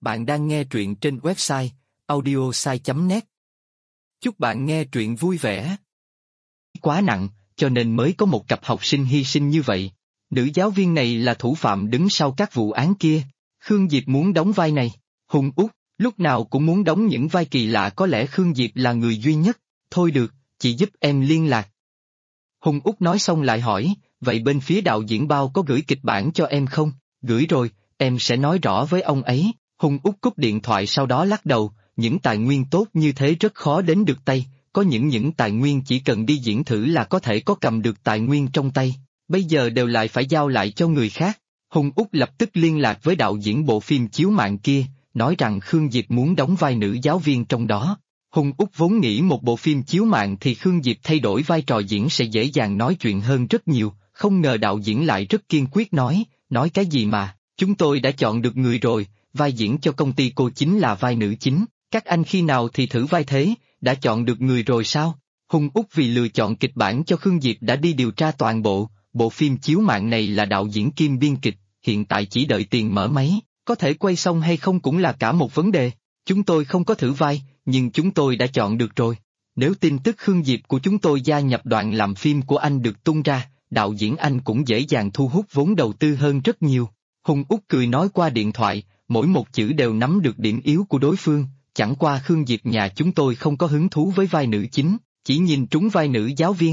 Bạn đang nghe truyện trên website audiosai.net. Chúc bạn nghe truyện vui vẻ. Quá nặng, cho nên mới có một cặp học sinh hy sinh như vậy. Nữ giáo viên này là thủ phạm đứng sau các vụ án kia. Khương Diệp muốn đóng vai này. Hùng Út, lúc nào cũng muốn đóng những vai kỳ lạ, có lẽ Khương Diệp là người duy nhất. Thôi được, chị giúp em liên lạc. Hùng Út nói xong lại hỏi, vậy bên phía đạo diễn bao có gửi kịch bản cho em không? Gửi rồi, em sẽ nói rõ với ông ấy. Hùng Út cúp điện thoại sau đó lắc đầu, những tài nguyên tốt như thế rất khó đến được tay, có những tài nguyên chỉ cần đi diễn thử là có thể có cầm được tài nguyên trong tay, bây giờ đều lại phải giao lại cho người khác. Hùng Út lập tức liên lạc với đạo diễn bộ phim chiếu mạng kia, nói rằng Khương Diệp muốn đóng vai nữ giáo viên trong đó. Hùng Út vốn nghĩ một bộ phim chiếu mạng thì Khương Diệp thay đổi vai trò diễn sẽ dễ dàng nói chuyện hơn rất nhiều, không ngờ đạo diễn lại rất kiên quyết nói cái gì mà, chúng tôi đã chọn được người rồi. Vai diễn cho công ty cô chính là vai nữ chính, các anh khi nào thì thử vai thế, đã chọn được người rồi sao? Hùng Út vì lựa chọn kịch bản cho Khương Diệp đã đi điều tra toàn bộ phim chiếu mạng này là đạo diễn kim biên kịch, hiện tại chỉ đợi tiền mở máy, có thể quay xong hay không cũng là cả một vấn đề. Chúng tôi không có thử vai, nhưng chúng tôi đã chọn được rồi. Nếu tin tức Khương Diệp của chúng tôi gia nhập đoàn làm phim của anh được tung ra, đạo diễn anh cũng dễ dàng thu hút vốn đầu tư hơn rất nhiều. Hùng Út cười nói qua điện thoại, mỗi một chữ đều nắm được điểm yếu của đối phương, chẳng qua Khương Diệp nhà chúng tôi không có hứng thú với vai nữ chính, chỉ nhìn trúng vai nữ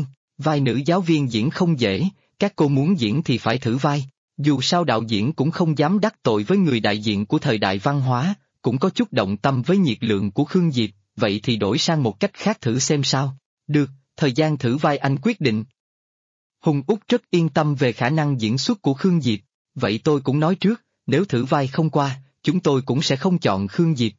giáo viên diễn không dễ, các cô muốn diễn thì phải thử vai, dù sao đạo diễn cũng không dám đắc tội với người đại diện của thời đại văn hóa, cũng có chút động tâm với nhiệt lượng của Khương Diệp, vậy thì đổi sang một cách khác thử xem sao. Được, thời gian thử vai anh quyết định. Hùng Út rất yên tâm về khả năng diễn xuất của Khương Diệp, vậy tôi cũng nói trước, nếu thử vai không qua, chúng tôi cũng sẽ không chọn Khương Diệp.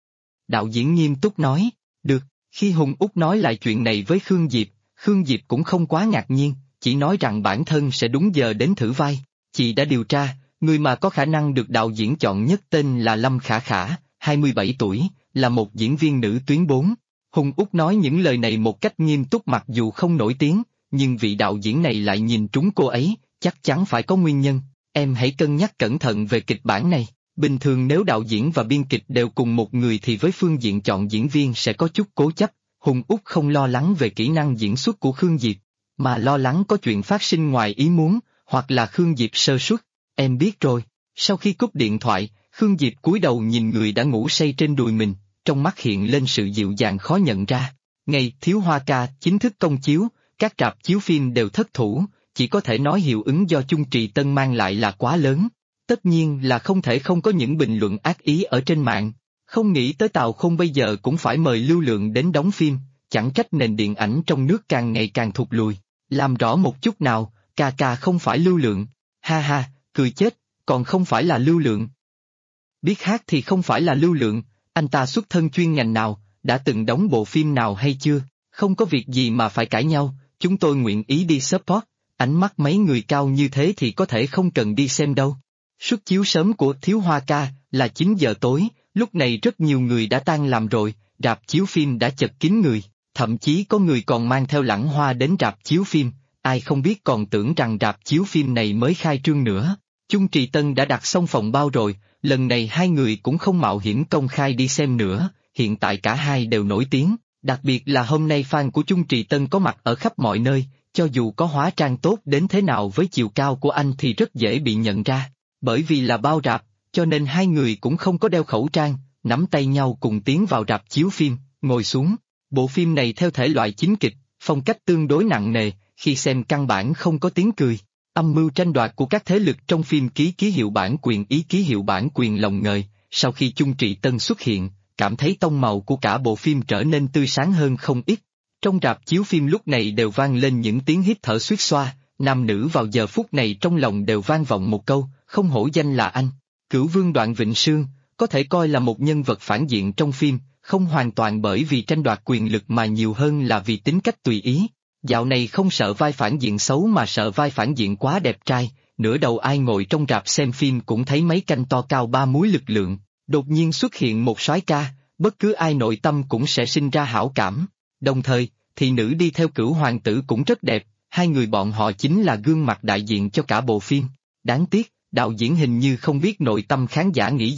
Đạo diễn nghiêm túc nói, được, khi Hùng Út nói lại chuyện này với Khương Diệp cũng không quá ngạc nhiên, chỉ nói rằng bản thân sẽ đúng giờ đến thử vai. Chị đã điều tra, người mà có khả năng được đạo diễn chọn nhất tên là Lâm Khả Khả, 27 tuổi, là một diễn viên nữ tuyến 4. Hùng Út nói những lời này một cách nghiêm túc, mặc dù không nổi tiếng, nhưng vị đạo diễn này lại nhìn trúng cô ấy, chắc chắn phải có nguyên nhân. Em hãy cân nhắc cẩn thận về kịch bản này. Bình thường nếu đạo diễn và biên kịch đều cùng một người thì với phương diện chọn diễn viên sẽ có chút cố chấp. Hùng Út không lo lắng về kỹ năng diễn xuất của Khương Diệp, mà lo lắng có chuyện phát sinh ngoài ý muốn, hoặc là Khương Diệp sơ suất. Em biết rồi. Sau khi cúp điện thoại, Khương Diệp cúi đầu nhìn người đã ngủ say trên đùi mình, trong mắt hiện lên sự dịu dàng khó nhận ra. Ngày Thiếu Hoa Ca chính thức công chiếu, các rạp chiếu phim đều thất thủ, chỉ có thể nói hiệu ứng do Chung Trì Tân mang lại là quá lớn. Tất nhiên là không thể không có những bình luận ác ý ở trên mạng. Không nghĩ tới Tào Khôn bây giờ cũng phải mời Lưu Lượng đến đóng phim, chẳng trách nền điện ảnh trong nước càng ngày càng thụt lùi. Làm rõ một chút nào, ca không phải Lưu Lượng. Ha ha, cười chết, còn không phải là Lưu Lượng. Biết hát thì không phải là Lưu Lượng, anh ta xuất thân chuyên ngành nào, đã từng đóng bộ phim nào hay chưa? Không có việc gì mà phải cãi nhau, chúng tôi nguyện ý đi support, ánh mắt mấy người cao như thế thì có thể không cần đi xem đâu. Suất chiếu sớm của Thiếu Hoa Ca là 9 giờ tối, lúc này rất nhiều người đã tan làm rồi, rạp chiếu phim đã chật kín người, thậm chí có người còn mang theo lẵng hoa đến rạp chiếu phim, ai không biết còn tưởng rằng rạp chiếu phim này mới khai trương nữa. Chung Trì Tân đã đặt xong phòng bao rồi, lần này hai người cũng không mạo hiểm công khai đi xem nữa, hiện tại cả hai đều nổi tiếng, đặc biệt là hôm nay fan của Chung Trì Tân có mặt ở khắp mọi nơi, cho dù có hóa trang tốt đến thế nào với chiều cao của anh thì rất dễ bị nhận ra. Bởi vì là bao rạp, cho nên hai người cũng không có đeo khẩu trang, nắm tay nhau cùng tiến vào rạp chiếu phim, ngồi xuống. Bộ phim này theo thể loại chính kịch, phong cách tương đối nặng nề, khi xem căn bản không có tiếng cười. Âm mưu tranh đoạt của các thế lực trong phim ký hiệu bản quyền ký hiệu bản quyền lồng ngời, sau khi Chung Trì Tân xuất hiện, cảm thấy tông màu của cả bộ phim trở nên tươi sáng hơn không ít. Trong rạp chiếu phim lúc này đều vang lên những tiếng hít thở xuýt xoa, nam nữ vào giờ phút này trong lòng đều vang vọng một câu, không hổ danh là anh. Cửu Vương Đoạn Vịnh Sương, có thể coi là một nhân vật phản diện trong phim, không hoàn toàn bởi vì tranh đoạt quyền lực mà nhiều hơn là vì tính cách tùy ý. Dạo này không sợ vai phản diện xấu mà sợ vai phản diện quá đẹp trai, nửa đầu ai ngồi trong rạp xem phim cũng thấy mấy canh to cao 3 múi lực lượng, đột nhiên xuất hiện một soái ca, bất cứ ai nội tâm cũng sẽ sinh ra hảo cảm. Đồng thời, thị nữ đi theo Cửu Hoàng tử cũng rất đẹp, hai người bọn họ chính là gương mặt đại diện cho cả bộ phim. Đáng tiếc, đạo diễn hình như không biết nội tâm khán giả nghĩ gì,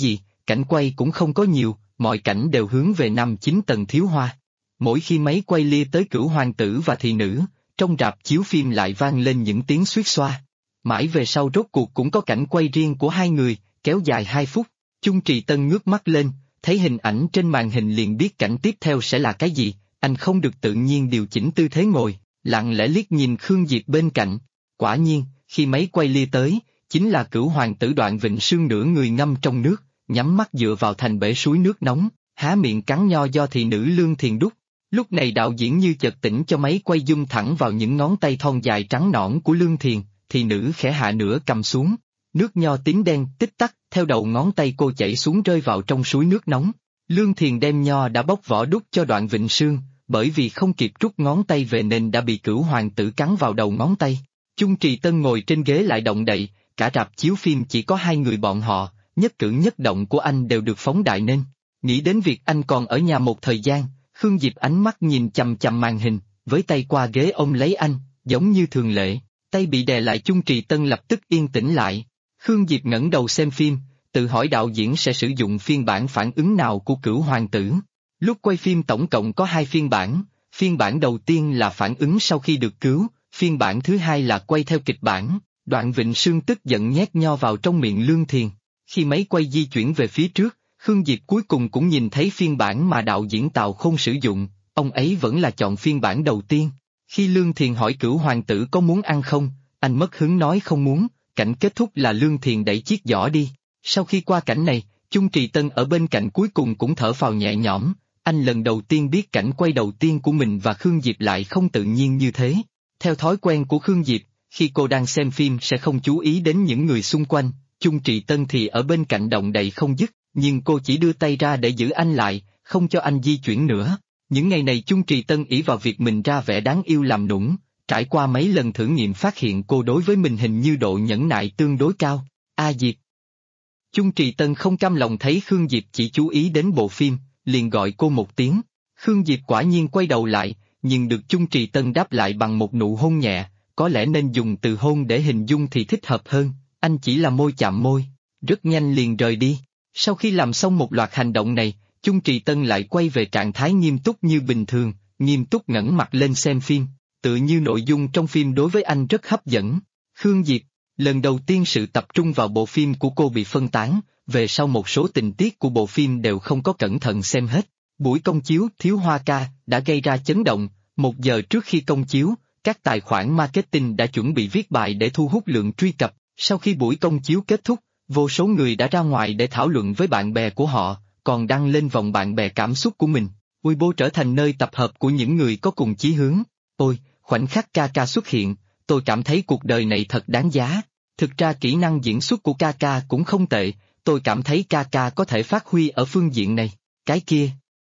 cảnh quay cũng không có nhiều, mọi cảnh đều hướng về 5-9 tầng thiếu hoa. Mỗi khi máy quay lia tới Cửu hoàng tử và thị nữ, trong rạp chiếu phim lại vang lên những tiếng xuýt xoa. Mãi về sau rốt cuộc cũng có cảnh quay riêng của hai người, kéo dài 2 phút. Chung Trì Tân ngước mắt lên, thấy hình ảnh trên màn hình liền biết cảnh tiếp theo sẽ là cái gì, anh không được tự nhiên điều chỉnh tư thế ngồi, lặng lẽ liếc nhìn Khương Diệp bên cạnh. Quả nhiên, khi máy quay lia tới, chính là Cửu hoàng tử Đoạn Vịnh Sương nửa người ngâm trong nước, nhắm mắt dựa vào thành bể suối nước nóng, há miệng cắn nho do thị nữ Lương Thiền đút. Lúc này đạo diễn như chợt tỉnh cho máy quay zoom thẳng vào những ngón tay thon dài trắng nõn của Lương Thiền, thị nữ khẽ hạ nửa cầm xuống. Nước nho tím đen tích tắc, theo đầu ngón tay cô chảy xuống rơi vào trong suối nước nóng. Lương Thiền đem nho đã bóc vỏ đút cho Đoạn Vịnh Sương, bởi vì không kịp rút ngón tay về nên đã bị Cửu hoàng tử cắn vào đầu ngón tay. Chung Trì Tân ngồi trên ghế lại động đậy, cả rạp chiếu phim chỉ có hai người bọn họ, nhất cử nhất động của anh đều được phóng đại nên. Nghĩ đến việc anh còn ở nhà một thời gian, Khương Diệp ánh mắt nhìn chằm chằm màn hình, với tay qua ghế ôm lấy anh, giống như thường lệ, tay bị đè lại. Chung Trì Tân lập tức yên tĩnh lại. Khương Diệp ngẩng đầu xem phim, tự hỏi đạo diễn sẽ sử dụng phiên bản phản ứng nào của Cửu hoàng tử. Lúc quay phim tổng cộng có 2 phiên bản đầu tiên là phản ứng sau khi được cứu, phiên bản thứ hai là quay theo kịch bản. Đoạn Vịnh Sương tức giận nhét nho vào trong miệng Lương Thiền. Khi máy quay di chuyển về phía trước, Khương Diệp cuối cùng cũng nhìn thấy phiên bản mà đạo diễn Tào Khôn sử dụng, ông ấy vẫn là chọn phiên bản đầu tiên. Khi Lương Thiền hỏi Cửu hoàng tử có muốn ăn không, anh mất hứng nói không muốn, cảnh kết thúc là Lương Thiền đẩy chiếc giỏ đi. Sau khi qua cảnh này, Chung Trì Tân ở bên cạnh cuối cùng cũng thở phào nhẹ nhõm, anh lần đầu tiên biết cảnh quay đầu tiên của mình và Khương Diệp lại không tự nhiên như thế. Theo thói quen của Khương Diệp, khi cô đang xem phim sẽ không chú ý đến những người xung quanh, Chung Trì Tân thì ở bên cạnh động đậy không dứt, nhưng cô chỉ đưa tay ra để giữ anh lại, không cho anh di chuyển nữa. Những ngày này Chung Trì Tân ỷ vào việc mình ra vẻ đáng yêu làm nũng, trải qua mấy lần thử nghiệm phát hiện cô đối với mình hình như độ nhẫn nại tương đối cao. Diệp. Chung Trì Tân không cam lòng thấy Khương Diệp chỉ chú ý đến bộ phim, liền gọi cô một tiếng. Khương Diệp quả nhiên quay đầu lại, nhưng được Chung Trì Tân đáp lại bằng một nụ hôn nhẹ, có lẽ nên dùng từ hôn để hình dung thì thích hợp hơn, anh chỉ là môi chạm môi, rất nhanh liền rời đi. Sau khi làm xong một loạt hành động này, Chung Trì Tân lại quay về trạng thái nghiêm túc như bình thường, nghiêm túc ngẩng mặt lên xem phim, tự như nội dung trong phim đối với anh rất hấp dẫn. Khương Diệp, lần đầu tiên sự tập trung vào bộ phim của cô bị phân tán, về sau một số tình tiết của bộ phim đều không có cẩn thận xem hết. Buổi công chiếu Thiếu Hoa Ca đã gây ra chấn động, 1 giờ trước khi công chiếu, các tài khoản marketing đã chuẩn bị viết bài để thu hút lượng truy cập. Sau khi buổi công chiếu kết thúc, vô số người đã ra ngoài để thảo luận với bạn bè của họ, còn đăng lên vòng bạn bè cảm xúc của mình. Weibo trở thành nơi tập hợp của những người có cùng chí hướng. Ôi, khoảnh khắc Kaka xuất hiện, tôi cảm thấy cuộc đời này thật đáng giá. Thực ra kỹ năng diễn xuất của Kaka cũng không tệ, tôi cảm thấy Kaka có thể phát huy ở phương diện này. Cái kia.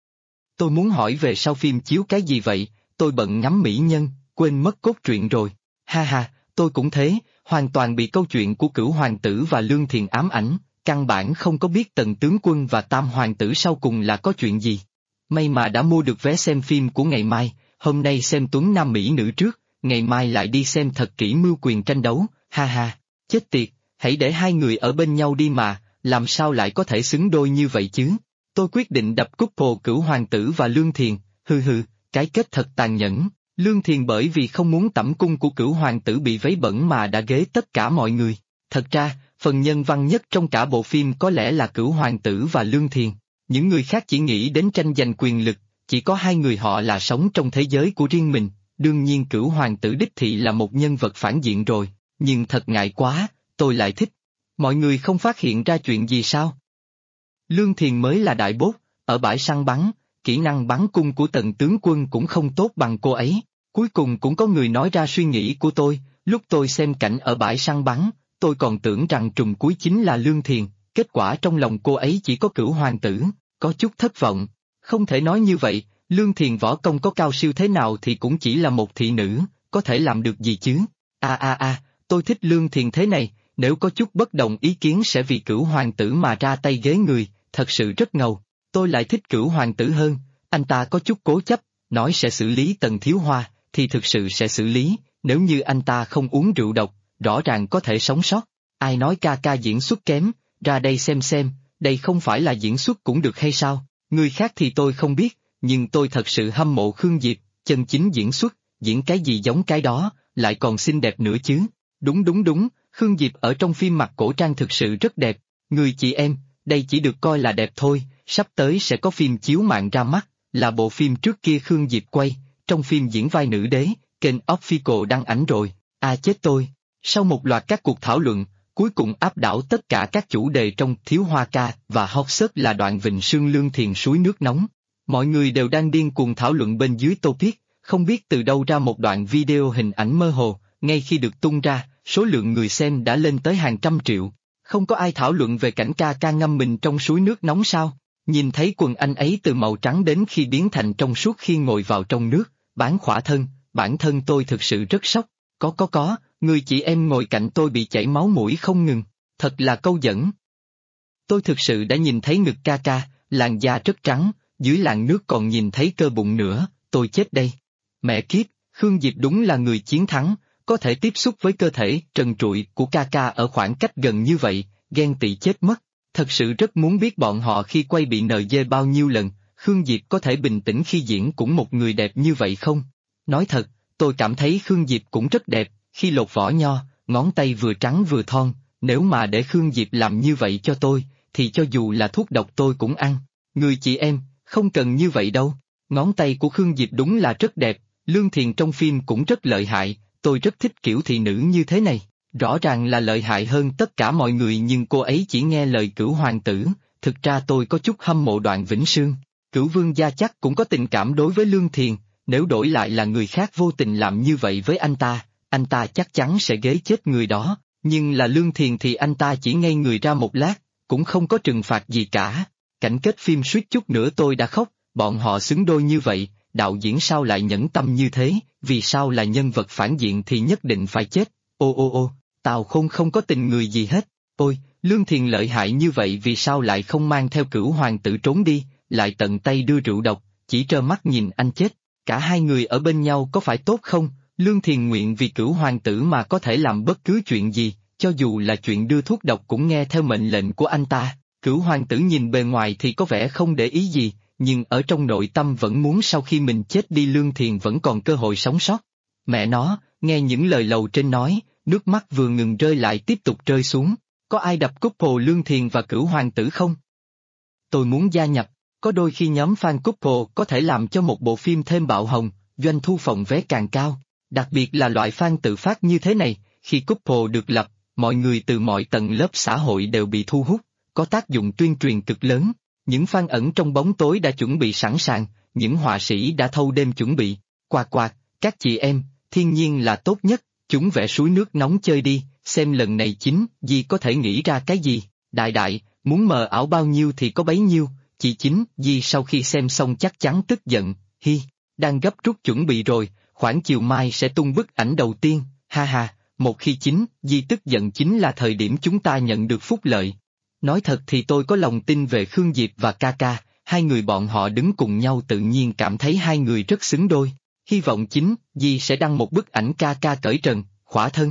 Tôi muốn hỏi về sau phim chiếu cái gì vậy, tôi bận ngắm mỹ nhân, quên mất cốt truyện rồi. Ha ha, tôi cũng thế, hoàn toàn bị câu chuyện của Cửu hoàng tử và Lương Thiền ám ảnh, căn bản không có biết Tần tướng quân và Tam hoàng tử sau cùng là có chuyện gì. May mà đã mua được vé xem phim của ngày mai, hôm nay xem Tuấn Nam Mỹ Nữ trước, ngày mai lại đi xem thật kỹ Mưu Quyền tranh đấu, ha ha, chết tiệt, hãy để hai người ở bên nhau đi mà, làm sao lại có thể xứng đôi như vậy chứ. Tôi quyết định đập couple Cửu hoàng tử và Lương Thiền, hừ, cái kết thật tàn nhẫn. Lương Thiền bởi vì không muốn tẩm cung của Cửu hoàng tử bị vấy bẩn mà đã ghế tất cả mọi người. Thật ra, phần nhân văn nhất trong cả bộ phim có lẽ là Cửu hoàng tử và Lương Thiền. Những người khác chỉ nghĩ đến tranh giành quyền lực, chỉ có hai người họ là sống trong thế giới của riêng mình. Đương nhiên Cửu hoàng tử đích thị là một nhân vật phản diện rồi, nhưng thật ngại quá, tôi lại thích. Mọi người không phát hiện ra chuyện gì sao? Lương Thiền mới là đại bốt, ở bãi săn bắn, kỹ năng bắn cung của Tần tướng quân cũng không tốt bằng cô ấy. Cuối cùng cũng có người nói ra suy nghĩ của tôi, lúc tôi xem cảnh ở bãi săn bắn, tôi còn tưởng rằng trùm cuối chính là Lương Thiền, kết quả trong lòng cô ấy chỉ có Cửu hoàng tử, có chút thất vọng. Không thể nói như vậy, Lương Thiền võ công có cao siêu thế nào thì cũng chỉ là một thị nữ, có thể làm được gì chứ? Tôi thích Lương Thiền thế này, nếu có chút bất đồng ý kiến sẽ vì Cửu hoàng tử mà ra tay ghế người, thật sự rất ngầu. Tôi lại thích Cửu hoàng tử hơn, anh ta có chút cố chấp, nói sẽ xử lý Tần Thiếu Hoa, thì thực sự sẽ xử lý, nếu như anh ta không uống rượu độc, rõ ràng có thể sống sót. Ai nói Kaka diễn xuất kém, ra đây xem, đây không phải là diễn xuất cũng được hay sao? Người khác thì tôi không biết, nhưng tôi thật sự hâm mộ Khương Diệp, chân chính diễn xuất, diễn cái gì giống cái đó, lại còn xinh đẹp nữa chứ. Đúng đúng đúng, Khương Diệp ở trong phim mặc cổ trang thực sự rất đẹp. Người chị em, đây chỉ được coi là đẹp thôi, sắp tới sẽ có phim chiếu mạng ra mắt, là bộ phim trước kia Khương Diệp quay, trong phim diễn vai nữ đế, kênh Official đăng ảnh rồi, chết tôi. Sau một loạt các cuộc thảo luận, cuối cùng áp đảo tất cả các chủ đề trong Thiếu Hoa Ca và Hot Search là đoạn Vịnh Sương Lương Thiền suối nước nóng. Mọi người đều đang điên cuồng thảo luận bên dưới topic, không biết từ đâu ra một đoạn video hình ảnh mơ hồ, ngay khi được tung ra, số lượng người xem đã lên tới hàng trăm triệu. Không có ai thảo luận về cảnh ca ca ngâm mình trong suối nước nóng sao? Nhìn thấy quần anh ấy từ màu trắng đến khi biến thành trong suốt khi ngồi vào trong nước, bán khỏa thân, bản thân tôi thực sự rất sốc. Có, người chị em ngồi cạnh tôi bị chảy máu mũi không ngừng, thật là câu dẫn. Tôi thực sự đã nhìn thấy ngực ca ca, làn da rất trắng, dưới làn nước còn nhìn thấy cơ bụng nữa, tôi chết đây. Mẹ kiếp, Khương Diệp đúng là người chiến thắng, có thể tiếp xúc với cơ thể trần trụi của ca ca ở khoảng cách gần như vậy, ghen tị chết mất. Thật sự rất muốn biết bọn họ khi quay bị NG bao nhiêu lần, Khương Diệp có thể bình tĩnh khi diễn cũng một người đẹp như vậy không? Nói thật, tôi cảm thấy Khương Diệp cũng rất đẹp, khi lột vỏ nho, ngón tay vừa trắng vừa thon, nếu mà để Khương Diệp làm như vậy cho tôi, thì cho dù là thuốc độc tôi cũng ăn. Người chị em, không cần như vậy đâu, ngón tay của Khương Diệp đúng là rất đẹp, Lương Thiền trong phim cũng rất lợi hại, tôi rất thích kiểu thị nữ như thế này. Rõ ràng là lợi hại hơn tất cả mọi người nhưng cô ấy chỉ nghe lời Cửu hoàng tử, thực ra tôi có chút hâm mộ Đoạn Vĩnh Sương. Cửu vương gia chắc cũng có tình cảm đối với Lương Thiền, nếu đổi lại là người khác vô tình làm như vậy với anh ta chắc chắn sẽ ghế chết người đó, nhưng là Lương Thiền thì anh ta chỉ ngây người ra một lát, cũng không có trừng phạt gì cả. Cảnh kết phim suýt chút nữa tôi đã khóc, bọn họ xứng đôi như vậy, đạo diễn sao lại nhẫn tâm như thế, vì sao là nhân vật phản diện thì nhất định phải chết, ô. Tào Khôn không có tình người gì hết, ôi, Lương Thiền lợi hại như vậy vì sao lại không mang theo Cửu hoàng tử trốn đi, lại tận tay đưa rượu độc, chỉ trơ mắt nhìn anh chết, cả hai người ở bên nhau có phải tốt không? Lương Thiền nguyện vì Cửu hoàng tử mà có thể làm bất cứ chuyện gì, cho dù là chuyện đưa thuốc độc cũng nghe theo mệnh lệnh của anh ta. Cửu hoàng tử nhìn bề ngoài thì có vẻ không để ý gì, nhưng ở trong nội tâm vẫn muốn sau khi mình chết đi Lương Thiền vẫn còn cơ hội sống sót. Mẹ nó, nghe những lời lầu trên nói, nước mắt vừa ngừng rơi lại tiếp tục rơi xuống. Có ai đập couple Lương Thiền và Cửu hoàng tử không? Tôi muốn gia nhập, có đôi khi nhóm fan couple có thể làm cho một bộ phim thêm bạo hồng, doanh thu phòng vé càng cao. Đặc biệt là loại fan tự phát như thế này, khi couple được lập, mọi người từ mọi tầng lớp xã hội đều bị thu hút, có tác dụng tuyên truyền cực lớn. Những fan ẩn trong bóng tối đã chuẩn bị sẵn sàng, những họa sĩ đã thâu đêm chuẩn bị. Quạt, các chị em, thiên nhiên là tốt nhất, chúng vẽ suối nước nóng chơi đi, xem lần này Chính Di có thể nghĩ ra cái gì. Đại, muốn mờ ảo bao nhiêu thì có bấy nhiêu, chị Chính Di sau khi xem xong chắc chắn tức giận, đang gấp rút chuẩn bị rồi, khoảng chiều mai sẽ tung bức ảnh đầu tiên, ha, một khi Chính Di tức giận chính là thời điểm chúng ta nhận được phúc lợi. Nói thật thì tôi có lòng tin về Khương Diệp và ca, hai người bọn họ đứng cùng nhau tự nhiên cảm thấy hai người rất xứng đôi. Hy vọng Chính Di sẽ đăng một bức ảnh ca cởi trần, khỏa thân.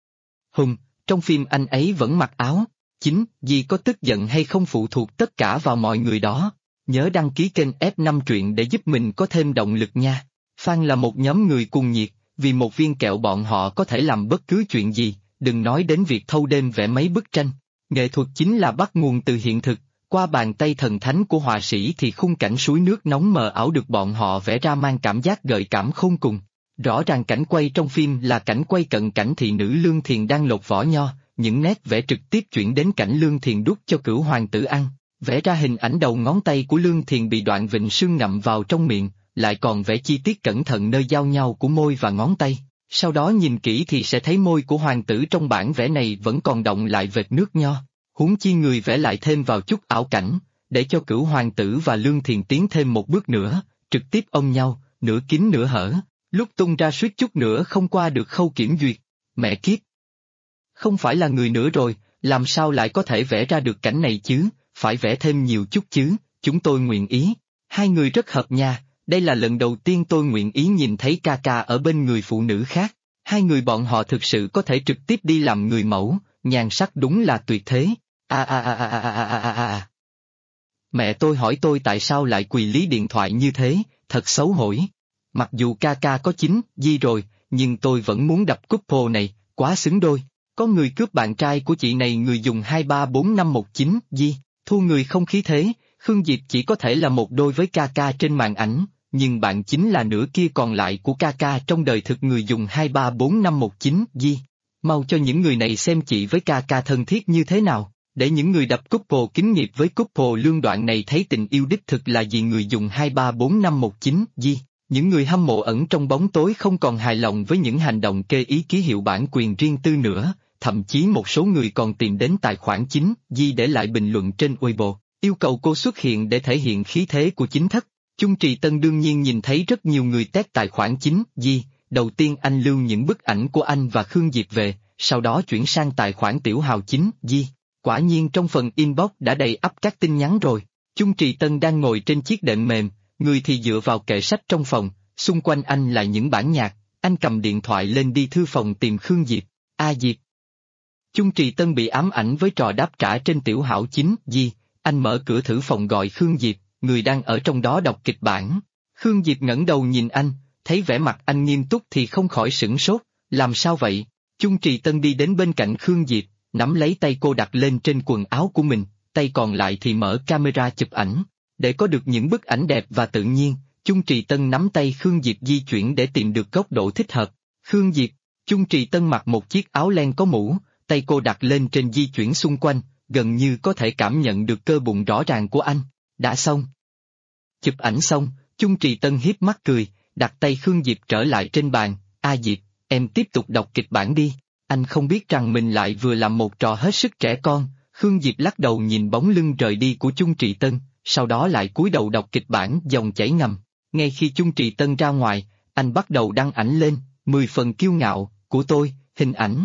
Trong phim anh ấy vẫn mặc áo, Chính Di có tức giận hay không phụ thuộc tất cả vào mọi người đó. Nhớ đăng ký kênh F5 truyện để giúp mình có thêm động lực nha. Fan là một nhóm người cuồng nhiệt, vì một viên kẹo bọn họ có thể làm bất cứ chuyện gì, đừng nói đến việc thâu đêm vẽ mấy bức tranh. Nghệ thuật chính là bắt nguồn từ hiện thực, qua bàn tay thần thánh của họa sĩ thì khung cảnh suối nước nóng mờ ảo được bọn họ vẽ ra mang cảm giác gợi cảm khôn cùng. Rõ ràng cảnh quay trong phim là cảnh quay cận cảnh thị nữ Lương Thiền đang lột vỏ nho, những nét vẽ trực tiếp chuyển đến cảnh Lương Thiền đút cho Cửu hoàng tử ăn, vẽ ra hình ảnh đầu ngón tay của Lương Thiền bị Đoạn Vịnh Sương ngậm vào trong miệng, lại còn vẽ chi tiết cẩn thận nơi giao nhau của môi và ngón tay. Sau đó nhìn kỹ thì sẽ thấy môi của hoàng tử trong bản vẽ này vẫn còn đọng lại vệt nước nho. Huống chi người vẽ lại thêm vào chút ảo cảnh, để cho Cửu hoàng tử và Lương Thiền tiến thêm một bước nữa, trực tiếp ôm nhau, nửa kín nửa hở, lúc tung ra suýt chút nữa không qua được khâu kiểm duyệt. Mẹ kiếp! Không phải là người nữa rồi, làm sao lại có thể vẽ ra được cảnh này chứ, phải vẽ thêm nhiều chút chứ, chúng tôi nguyện ý. Hai người rất hợp nha, đây là lần đầu tiên tôi nguyện ý nhìn thấy ca ở bên người phụ nữ khác. Hai người bọn họ thực sự có thể trực tiếp đi làm người mẫu, nhan sắc đúng là tuyệt thế. À. Mẹ tôi hỏi tôi tại sao lại quỳ lý điện thoại như thế, thật xấu hổ. Mặc dù ca ca có 9G rồi, nhưng tôi vẫn muốn đập couple này, quá xứng đôi. Có người cướp bạn trai của chị này, người dùng 2345119G, thu người không khí thế, Khương Diệp chỉ có thể là một đôi với ca ca trên màn ảnh, nhưng bạn chính là nửa kia còn lại của ca ca trong đời thực, người dùng 2345119G. Mau cho những người này xem chị với ca ca thân thiết như thế nào, để những người đập couple kính nghiệp với couple lương đoạn này thấy tình yêu đích thực là gì. Người dùng 2345119G. Những người hâm mộ ẩn trong bóng tối không còn hài lòng với những hành động kê ý ký hiệu bản quyền riêng tư nữa, thậm chí một số người còn tìm đến tài khoản 9G để lại bình luận trên Weibo, yêu cầu cô xuất hiện để thể hiện khí thế của chính thất. Chung Trì Tân đương nhiên nhìn thấy rất nhiều người tag tài khoản 9G, đầu tiên anh lưu những bức ảnh của anh và Khương Diệp về, sau đó chuyển sang tài khoản Tiểu Hào 9G. Quả nhiên trong phần inbox đã đầy ắp các tin nhắn rồi. Chung Trì Tân đang ngồi trên chiếc đệm mềm, người thì dựa vào kệ sách trong phòng, xung quanh anh là những bản nhạc, anh cầm điện thoại lên đi thư phòng tìm Khương Diệp. Diệp. Chung Trì Tân bị ám ảnh với trò đáp trả trên Tiểu Hảo 9G, anh mở cửa thử phòng gọi Khương Diệp, người đang ở trong đó đọc kịch bản. Khương Diệp ngẩng đầu nhìn anh, thấy vẻ mặt anh nghiêm túc thì không khỏi sửng sốt, làm sao vậy? Chung Trì Tân đi đến bên cạnh Khương Diệp, nắm lấy tay cô đặt lên trên quần áo của mình, tay còn lại thì mở camera chụp ảnh. Để có được những bức ảnh đẹp và tự nhiên, Chung Trì Tân nắm tay Khương Diệp di chuyển để tìm được góc độ thích hợp. Khương Diệp, Chung Trì Tân mặc một chiếc áo len có mũ, tay cô đặt lên trên di chuyển xung quanh, gần như có thể cảm nhận được cơ bụng rõ ràng của anh. Đã xong. Chụp ảnh xong, Chung Trì Tân hiếp mắt cười, đặt tay Khương Diệp trở lại trên bàn. Diệp, em tiếp tục đọc kịch bản đi. Anh không biết rằng mình lại vừa làm một trò hết sức trẻ con. Khương Diệp lắc đầu nhìn bóng lưng rời đi của Chung Trì Tân, sau đó lại cúi đầu đọc kịch bản dòng chảy ngầm. Ngay khi Chung Trì Tân ra ngoài, anh bắt đầu đăng ảnh lên, 10 phần kiêu ngạo, của tôi, hình ảnh.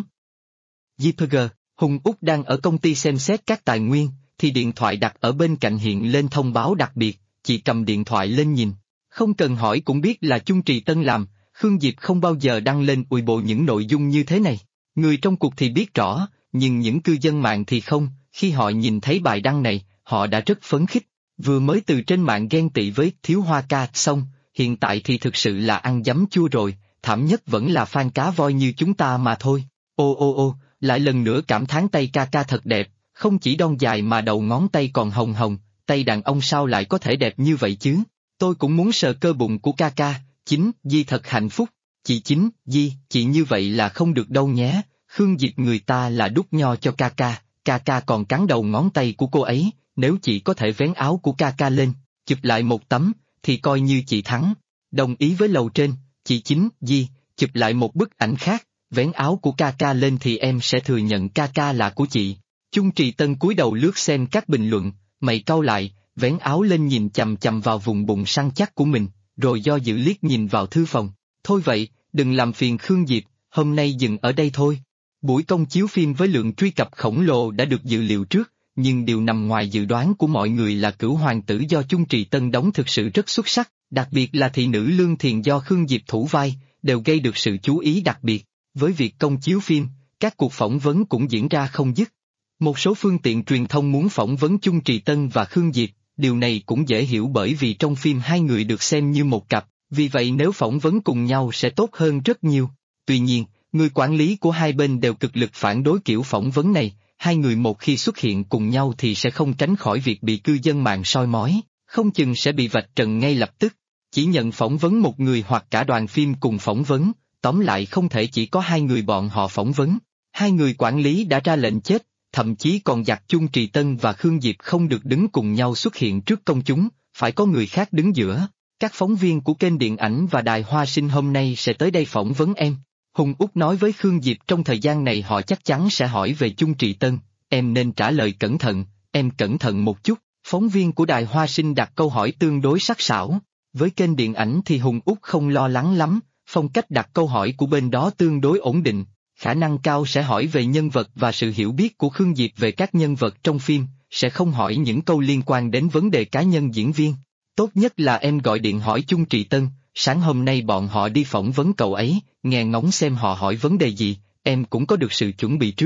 JPG, Hùng Úc đang ở công ty xem xét các tài nguyên, thì điện thoại đặt ở bên cạnh hiện lên thông báo đặc biệt, chị cầm điện thoại lên nhìn. Không cần hỏi cũng biết là Chung Trì Tân làm, Khương Diệp không bao giờ đăng lên Weibo những nội dung như thế này. Người trong cuộc thì biết rõ, nhưng những cư dân mạng thì không, khi họ nhìn thấy bài đăng này, họ đã rất phấn khích. Vừa mới từ trên mạng ghen tị với Thiếu Hoa ca xong, hiện tại thì thực sự là ăn giấm chua rồi, thảm nhất vẫn là fan cá voi như chúng ta mà thôi. Ô, lại lần nữa cảm thán tay ca ca thật đẹp, không chỉ đon dài mà đầu ngón tay còn hồng hồng, tay đàn ông sao lại có thể đẹp như vậy chứ? Tôi cũng muốn sờ cơ bụng của ca ca, 9G thật hạnh phúc. Chị 9G, chị như vậy là không được đâu nhé. Khương Diệp, người ta là đút nho cho ca ca còn cắn đầu ngón tay của cô ấy, nếu chị có thể vén áo của ca ca lên, chụp lại một tấm, thì coi như chị thắng. Đồng ý với lầu trên, chị 9G, chụp lại một bức ảnh khác, vén áo của ca ca lên thì em sẽ thừa nhận ca ca là của chị. Chung Trì Tân cúi đầu lướt xem các bình luận, mày cau lại, vén áo lên nhìn chằm chằm vào vùng bụng săn chắc của mình, rồi do dự liếc nhìn vào thư phòng. Thôi vậy, đừng làm phiền Khương Diệp, hôm nay dừng ở đây thôi. Buổi công chiếu phim với lượng truy cập khổng lồ đã được dự liệu trước, nhưng điều nằm ngoài dự đoán của mọi người là Cửu Hoàng tử do Chung Trì Tân đóng thực sự rất xuất sắc, đặc biệt là thị nữ Lương Thiền do Khương Diệp thủ vai, đều gây được sự chú ý đặc biệt. Với việc công chiếu phim, các cuộc phỏng vấn cũng diễn ra không dứt. Một số phương tiện truyền thông muốn phỏng vấn Chung Trì Tân và Khương Diệp, điều này cũng dễ hiểu bởi vì trong phim hai người được xem như một cặp, vì vậy nếu phỏng vấn cùng nhau sẽ tốt hơn rất nhiều. Tuy nhiên, người quản lý của hai bên đều cực lực phản đối kiểu phỏng vấn này, hai người một khi xuất hiện cùng nhau thì sẽ không tránh khỏi việc bị cư dân mạng soi mói, không chừng sẽ bị vạch trần ngay lập tức. Chỉ nhận phỏng vấn một người hoặc cả đoàn phim cùng phỏng vấn, tóm lại không thể chỉ có hai người bọn họ phỏng vấn. Hai người quản lý đã ra lệnh chết, thậm chí còn dặn Chung Trì Tân và Khương Diệp không được đứng cùng nhau xuất hiện trước công chúng, phải có người khác đứng giữa. Các phóng viên của kênh điện ảnh và đài Hoa Sinh hôm nay sẽ tới đây phỏng vấn em. Hùng Úc nói với Khương Diệp trong thời gian này họ chắc chắn sẽ hỏi về Chung Trì Tân, em nên trả lời cẩn thận, em cẩn thận một chút. Phóng viên của đài Hoa Sinh đặt câu hỏi tương đối sắc sảo. Với kênh điện ảnh thì Hùng Úc không lo lắng lắm, phong cách đặt câu hỏi của bên đó tương đối ổn định, khả năng cao sẽ hỏi về nhân vật và sự hiểu biết của Khương Diệp về các nhân vật trong phim, sẽ không hỏi những câu liên quan đến vấn đề cá nhân diễn viên. Tốt nhất là em gọi điện hỏi Chung Trì Tân, sáng hôm nay bọn họ đi phỏng vấn cậu ấy, nghe ngóng xem họ hỏi vấn đề gì, em cũng có được sự chuẩn bị trước.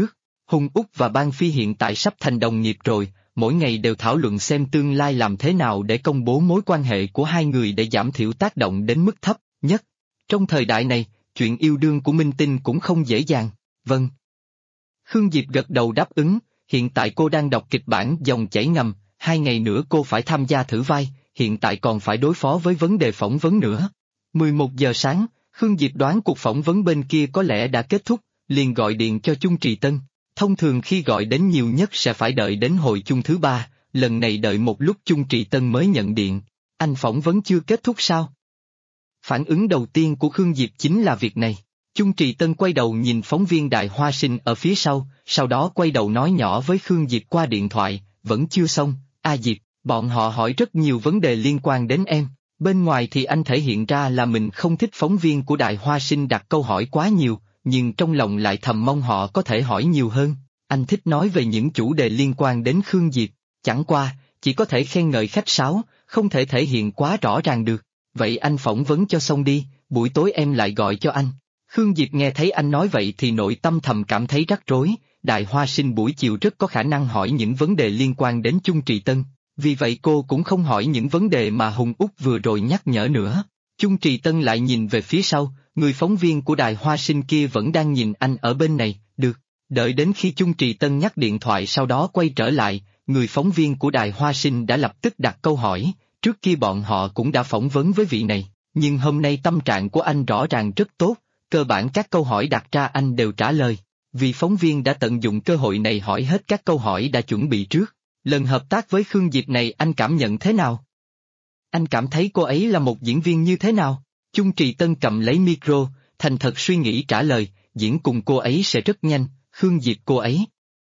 Hùng Úc và Ban Phi hiện tại sắp thành đồng nghiệp rồi, mỗi ngày đều thảo luận xem tương lai làm thế nào để công bố mối quan hệ của hai người để giảm thiểu tác động đến mức thấp nhất. Trong thời đại này, chuyện yêu đương của minh tinh cũng không dễ dàng. Vâng. Khương Diệp gật đầu đáp ứng, hiện tại cô đang đọc kịch bản Dòng chảy ngầm, 2 ngày nữa cô phải tham gia thử vai, hiện tại còn phải đối phó với vấn đề phỏng vấn nữa. 11 giờ sáng, Khương Diệp đoán cuộc phỏng vấn bên kia có lẽ đã kết thúc, liền gọi điện cho Chung Trì Tân. Thông thường khi gọi đến nhiều nhất sẽ phải đợi đến hồi chung thứ 3, lần này đợi một lúc Chung Trì Tân mới nhận điện. Anh phỏng vấn chưa kết thúc sao? Phản ứng đầu tiên của Khương Diệp chính là việc này. Chung Trì Tân quay đầu nhìn phóng viên Đại Hoa Sinh ở phía sau đó quay đầu nói nhỏ với Khương Diệp qua điện thoại, vẫn chưa xong, Diệp, bọn họ hỏi rất nhiều vấn đề liên quan đến em. Bên ngoài thì anh thể hiện ra là mình không thích phóng viên của Đại Hoa Sinh đặt câu hỏi quá nhiều, nhưng trong lòng lại thầm mong họ có thể hỏi nhiều hơn. Anh thích nói về những chủ đề liên quan đến Khương Diệp, chẳng qua, chỉ có thể khen ngợi khách sáo, không thể thể hiện quá rõ ràng được. Vậy anh phỏng vấn cho xong đi, buổi tối em lại gọi cho anh. Khương Diệp nghe thấy anh nói vậy thì nội tâm thầm cảm thấy rắc rối, Đại Hoa Sinh buổi chiều rất có khả năng hỏi những vấn đề liên quan đến Chung Trì Tân, vì vậy cô cũng không hỏi những vấn đề mà Hùng Úc vừa rồi nhắc nhở nữa. Chung Trì Tân lại nhìn về phía sau, người phóng viên của Đài Hoa Sinh kia vẫn đang nhìn anh ở bên này, được. Đợi đến khi Chung Trì Tân nhắc điện thoại sau đó quay trở lại, người phóng viên của Đài Hoa Sinh đã lập tức đặt câu hỏi, trước kia bọn họ cũng đã phỏng vấn với vị này, nhưng hôm nay tâm trạng của anh rõ ràng rất tốt, cơ bản các câu hỏi đặt ra anh đều trả lời. Vì phóng viên đã tận dụng cơ hội này hỏi hết các câu hỏi đã chuẩn bị trước. Lần hợp tác với Khương Diệp này anh cảm nhận thế nào? Anh cảm thấy cô ấy là một diễn viên như thế nào? Chung Trì Tân cầm lấy micro, thành thật suy nghĩ trả lời, diễn cùng cô ấy sẽ rất nhanh, Khương Diệp cô ấy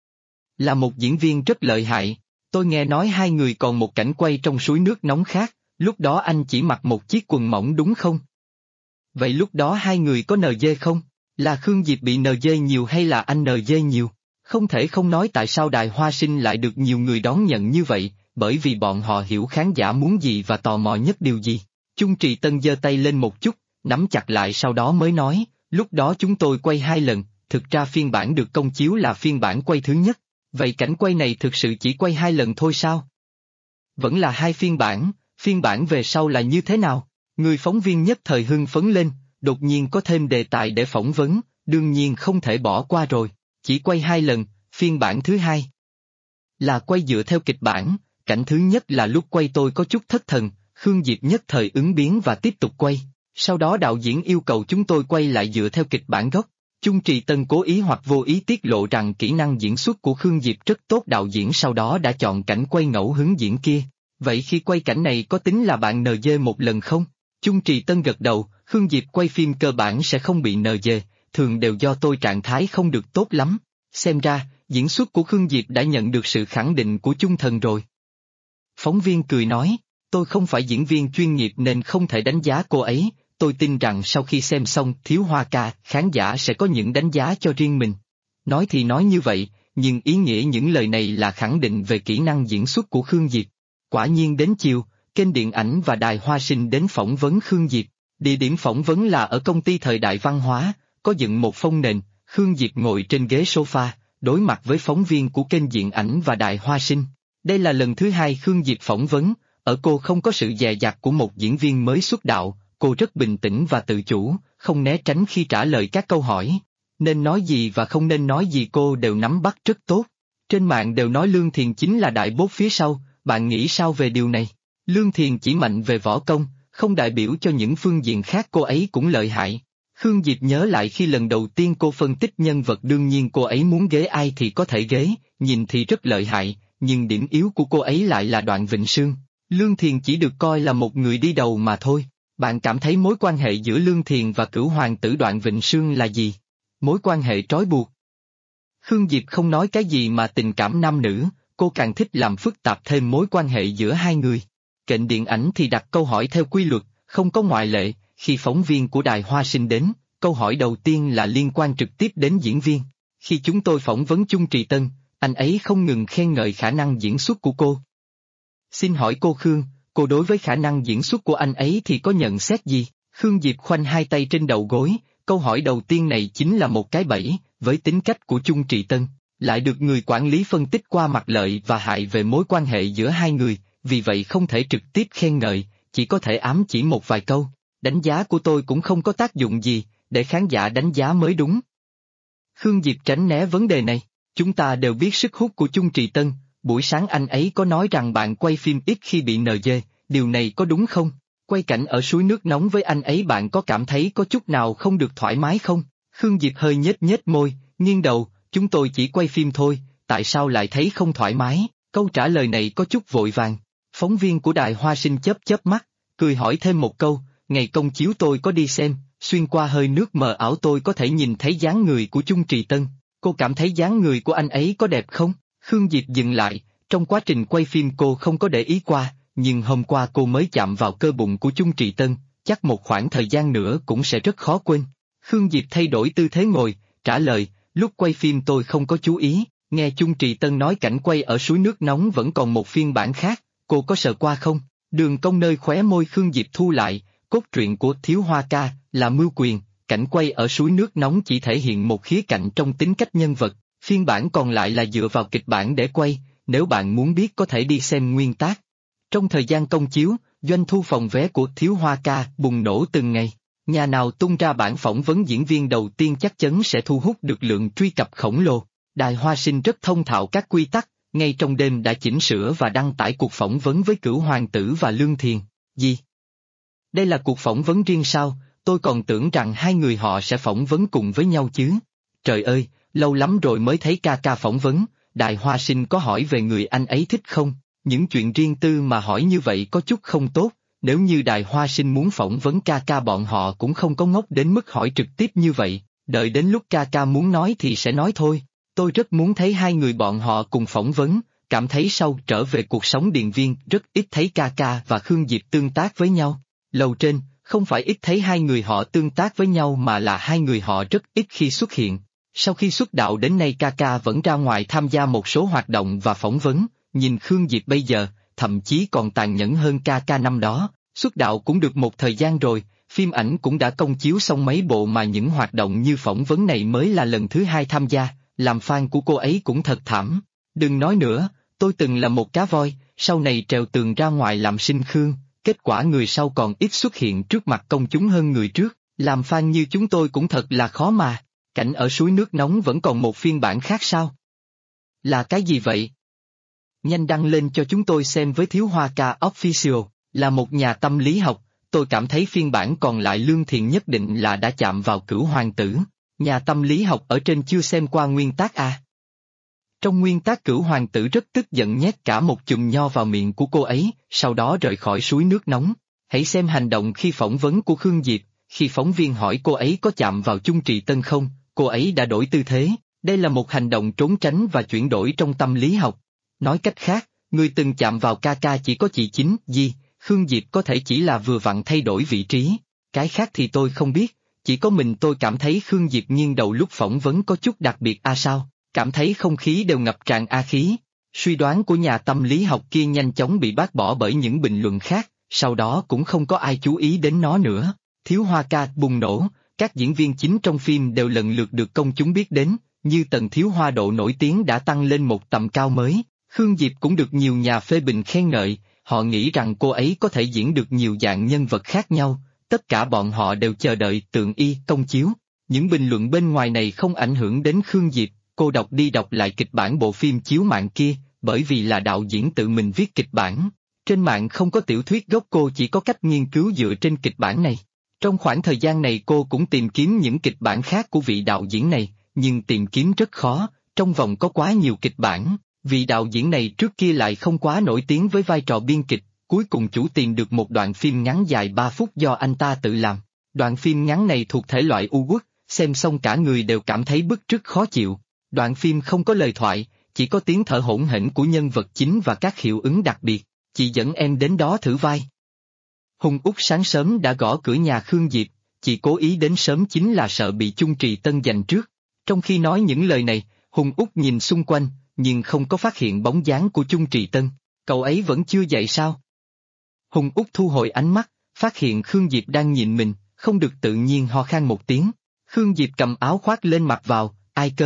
là một diễn viên rất lợi hại. Tôi nghe nói hai người còn một cảnh quay trong suối nước nóng khác, lúc đó anh chỉ mặc một chiếc quần mỏng đúng không? Vậy lúc đó hai người có NG không? Là Khương Diệp bị NG nhiều hay là anh NG nhiều? Không thể không nói tại sao Đài Hoa Sinh lại được nhiều người đón nhận như vậy, bởi vì bọn họ hiểu khán giả muốn gì và tò mò nhất điều gì. Chung Trì Tân giơ tay lên một chút, nắm chặt lại sau đó mới nói, lúc đó chúng tôi quay 2 lần, thực ra phiên bản được công chiếu là phiên bản quay thứ nhất. Vậy cảnh quay này thực sự chỉ quay 2 lần thôi sao? Vẫn là 2 phiên bản về sau là như thế nào? Người phóng viên nhất thời hưng phấn lên, đột nhiên có thêm đề tài để phỏng vấn, đương nhiên không thể bỏ qua rồi, chỉ quay 2 lần, phiên bản thứ 2 là quay dựa theo kịch bản, cảnh thứ nhất là lúc quay tôi có chút thất thần, Khương Diệp nhất thời ứng biến và tiếp tục quay, sau đó đạo diễn yêu cầu chúng tôi quay lại dựa theo kịch bản gốc. Chung Trì Tân cố ý hoặc vô ý tiết lộ rằng kỹ năng diễn xuất của Khương Diệp rất tốt, đạo diễn sau đó đã chọn cảnh quay ngẫu hứng diễn kia. Vậy khi quay cảnh này có tính là bạn NG một lần không? Chung Trì Tân gật đầu, Khương Diệp quay phim cơ bản sẽ không bị NG, thường đều do tôi trạng thái không được tốt lắm. Xem ra, diễn xuất của Khương Diệp đã nhận được sự khẳng định của Chung Thần rồi. Phóng viên cười nói, tôi không phải diễn viên chuyên nghiệp nên không thể đánh giá cô ấy. Tôi tin rằng sau khi xem xong Thiếu Hoa Ca, khán giả sẽ có những đánh giá cho riêng mình. Nói thì nói như vậy, nhưng ý nghĩa những lời này là khẳng định về kỹ năng diễn xuất của Khương Diệp. Quả nhiên đến chiều, kênh điện ảnh và Đài Hoa Sinh đến phỏng vấn Khương Diệp. Địa điểm phỏng vấn là ở công ty Thời Đại Văn Hóa, có dựng một phông nền, Khương Diệp ngồi trên ghế sofa, đối mặt với phóng viên của kênh điện ảnh và Đài Hoa Sinh. Đây là lần thứ 2 Khương Diệp phỏng vấn, ở cô không có sự dè dặt của một diễn viên mới xuất đạo. Cô rất bình tĩnh và tự chủ, không né tránh khi trả lời các câu hỏi. Nên nói gì và không nên nói gì cô đều nắm bắt rất tốt. Trên mạng đều nói Lương Thiền chính là đại bốt phía sau, bạn nghĩ sao về điều này? Lương Thiền chỉ mạnh về võ công, không đại biểu cho những phương diện khác cô ấy cũng lợi hại. Khương Diệp nhớ lại khi lần đầu tiên cô phân tích nhân vật, đương nhiên cô ấy muốn ghế ai thì có thể ghế, nhìn thì rất lợi hại, nhưng điểm yếu của cô ấy lại là Đoạn Vịnh Sương. Lương Thiền chỉ được coi là một người đi đầu mà thôi. Bạn cảm thấy mối quan hệ giữa Lương Thiền và cửu hoàng tử Đoạn Vịnh Sương là gì? Mối quan hệ trói buộc. Khương Diệp không nói cái gì mà tình cảm nam nữ, cô càng thích làm phức tạp thêm mối quan hệ giữa hai người. Kênh điện ảnh thì đặt câu hỏi theo quy luật, không có ngoại lệ, khi phóng viên của Đài Hoa Sinh đến, câu hỏi đầu tiên là liên quan trực tiếp đến diễn viên. Khi chúng tôi phỏng vấn Chung Trì Tân, anh ấy không ngừng khen ngợi khả năng diễn xuất của cô. Xin hỏi cô Khương, cô đối với khả năng diễn xuất của anh ấy thì có nhận xét gì? Khương Diệp khoanh hai tay trên đầu gối, câu hỏi đầu tiên này chính là một cái bẫy, với tính cách của Chung Trì Tân. lại được người quản lý phân tích qua mặt lợi và hại về mối quan hệ giữa hai người, vì vậy không thể trực tiếp khen ngợi, chỉ có thể ám chỉ một vài câu. Đánh giá của tôi cũng không có tác dụng gì, để khán giả đánh giá mới đúng. Khương Diệp tránh né vấn đề này, chúng ta đều biết sức hút của Chung Trì Tân, buổi sáng anh ấy có nói rằng bạn quay phim ít khi bị NG, điều này có đúng không? Quay cảnh ở suối nước nóng với anh ấy bạn có cảm thấy có chút nào không được thoải mái không? Khương Diệp hơi nhếch nhếch môi, nghiêng đầu, chúng tôi chỉ quay phim thôi, tại sao lại thấy không thoải mái? Câu trả lời này có chút vội vàng. Phóng viên của Đài Hoa Sinh chớp chớp mắt, cười hỏi thêm một câu, ngày công chiếu tôi có đi xem, xuyên qua hơi nước mờ ảo tôi có thể nhìn thấy dáng người của Chung Trì Tân, cô cảm thấy dáng người của anh ấy có đẹp không? Khương Diệp dừng lại, trong quá trình quay phim cô không có để ý qua, nhưng hôm qua cô mới chạm vào cơ bụng của Chung Trì Tân, chắc một khoảng thời gian nữa cũng sẽ rất khó quên. Khương Diệp thay đổi tư thế ngồi, trả lời, lúc quay phim tôi không có chú ý, nghe Chung Trì Tân nói cảnh quay ở suối nước nóng vẫn còn một phiên bản khác, cô có sợ qua không? Đường cong nơi khóe môi Khương Diệp thu lại, cốt truyện của Thiếu Hoa Ca là mưu quyền, cảnh quay ở suối nước nóng chỉ thể hiện một khía cạnh trong tính cách nhân vật, phiên bản còn lại là dựa vào kịch bản để quay, nếu bạn muốn biết có thể đi xem nguyên tác. Trong thời gian công chiếu, doanh thu phòng vé của Thiếu Hoa Ca bùng nổ từng ngày. Nhà nào tung ra bản phỏng vấn diễn viên đầu tiên chắc chắn sẽ thu hút được lượng truy cập khổng lồ. Đài Hoa Sinh rất thông thạo các quy tắc, ngay trong đêm đã chỉnh sửa và đăng tải cuộc phỏng vấn với Cửu Hoàng Tử và Lương Thiền. Gì? Đây là cuộc phỏng vấn riêng sao? Tôi còn tưởng rằng hai người họ sẽ phỏng vấn cùng với nhau chứ. Trời ơi, lâu lắm rồi mới thấy ca ca phỏng vấn, Đài Hoa Sinh có hỏi về người anh ấy thích không? Những chuyện riêng tư mà hỏi như vậy có chút không tốt. Nếu như Đài Hoa Sinh muốn phỏng vấn ca ca bọn họ cũng không có ngốc đến mức hỏi trực tiếp như vậy, đợi đến lúc ca ca muốn nói thì sẽ nói thôi. Tôi rất muốn thấy hai người bọn họ cùng phỏng vấn, cảm thấy sau trở về cuộc sống điền viên rất ít thấy ca ca và Khương Diệp tương tác với nhau. Lầu trên, không phải ít thấy hai người họ tương tác với nhau mà là hai người họ rất ít khi xuất hiện. Sau khi xuất đạo đến nay ca ca vẫn ra ngoài tham gia một số hoạt động và phỏng vấn, nhìn Khương Diệp bây giờ, thậm chí còn tàn nhẫn hơn ca ca năm đó. Xuất đạo cũng được một thời gian rồi, phim ảnh cũng đã công chiếu xong mấy bộ mà những hoạt động như phỏng vấn này mới là lần thứ hai tham gia, làm fan của cô ấy cũng thật thảm. Đừng nói nữa, tôi từng là một cá voi, sau này trèo tường ra ngoài làm sinh Khương, kết quả người sau còn ít xuất hiện trước mặt công chúng hơn người trước, làm fan như chúng tôi cũng thật là khó mà. Cảnh ở suối nước nóng vẫn còn một phiên bản khác sao? Là cái gì vậy? Nhanh đăng lên cho chúng tôi xem với Thiếu Hoa Ca Official. Là một nhà tâm lý học, tôi cảm thấy phiên bản còn lại Lương Thiện nhất định là đã chạm vào Cửu Hoàng Tử. Nhà tâm lý học ở trên chưa xem qua nguyên tác à? Trong nguyên tác Cửu Hoàng Tử rất tức giận nhét cả một chùm nho vào miệng của cô ấy, sau đó rời khỏi suối nước nóng. Hãy xem hành động khi phỏng vấn của Khương Diệp, khi phóng viên hỏi cô ấy có chạm vào Chung Trì Tân không, cô ấy đã đổi tư thế. Đây là một hành động trốn tránh và chuyển đổi trong tâm lý học. Nói cách khác, người từng chạm vào ca ca chỉ có chị Chính, Di. Khương Diệp có thể chỉ là vừa vặn thay đổi vị trí, cái khác thì tôi không biết, chỉ có mình tôi cảm thấy Khương Diệp nghiêng đầu lúc phỏng vấn có chút đặc biệt sao, cảm thấy không khí đều ngập tràn khí. Suy đoán của nhà tâm lý học kia nhanh chóng bị bác bỏ bởi những bình luận khác, sau đó cũng không có ai chú ý đến nó nữa. Thiếu Hoa Ca bùng nổ, các diễn viên chính trong phim đều lần lượt được công chúng biết đến, như Tần Thiếu Hoa độ nổi tiếng đã tăng lên một tầm cao mới, Khương Diệp cũng được nhiều nhà phê bình khen ngợi. Họ nghĩ rằng cô ấy có thể diễn được nhiều dạng nhân vật khác nhau, tất cả bọn họ đều chờ đợi Tượng Y công chiếu. Những bình luận bên ngoài này không ảnh hưởng đến Khương Diệp, cô đọc đi đọc lại kịch bản bộ phim chiếu mạng kia, bởi vì là đạo diễn tự mình viết kịch bản. Trên mạng không có tiểu thuyết gốc, cô chỉ có cách nghiên cứu dựa trên kịch bản này. Trong khoảng thời gian này cô cũng tìm kiếm những kịch bản khác của vị đạo diễn này, nhưng tìm kiếm rất khó, trong vòng có quá nhiều kịch bản. Vị đạo diễn này trước kia lại không quá nổi tiếng với vai trò biên kịch, cuối cùng chủ tìm được một đoạn phim ngắn dài 3 phút do anh ta tự làm. Đoạn phim ngắn này thuộc thể loại u uất, xem xong cả người đều cảm thấy bức rứt khó chịu. Đoạn phim không có lời thoại, chỉ có tiếng thở hổn hển của nhân vật chính và các hiệu ứng đặc biệt. Chị dẫn em đến đó thử vai. Hùng Út sáng sớm đã gõ cửa nhà Khương Diệp, chị cố ý đến sớm chính là sợ bị Chung Trì Tân giành trước. Trong khi nói những lời này, Hùng Út nhìn xung quanh, nhưng không có phát hiện bóng dáng của Chung Trì Tân. Cậu ấy vẫn chưa dậy sao? Hùng Út thu hồi ánh mắt, phát hiện Khương Diệp đang nhìn mình, không được tự nhiên ho khan một tiếng. Khương Diệp cầm áo khoác lên mặc vào, ai cơ?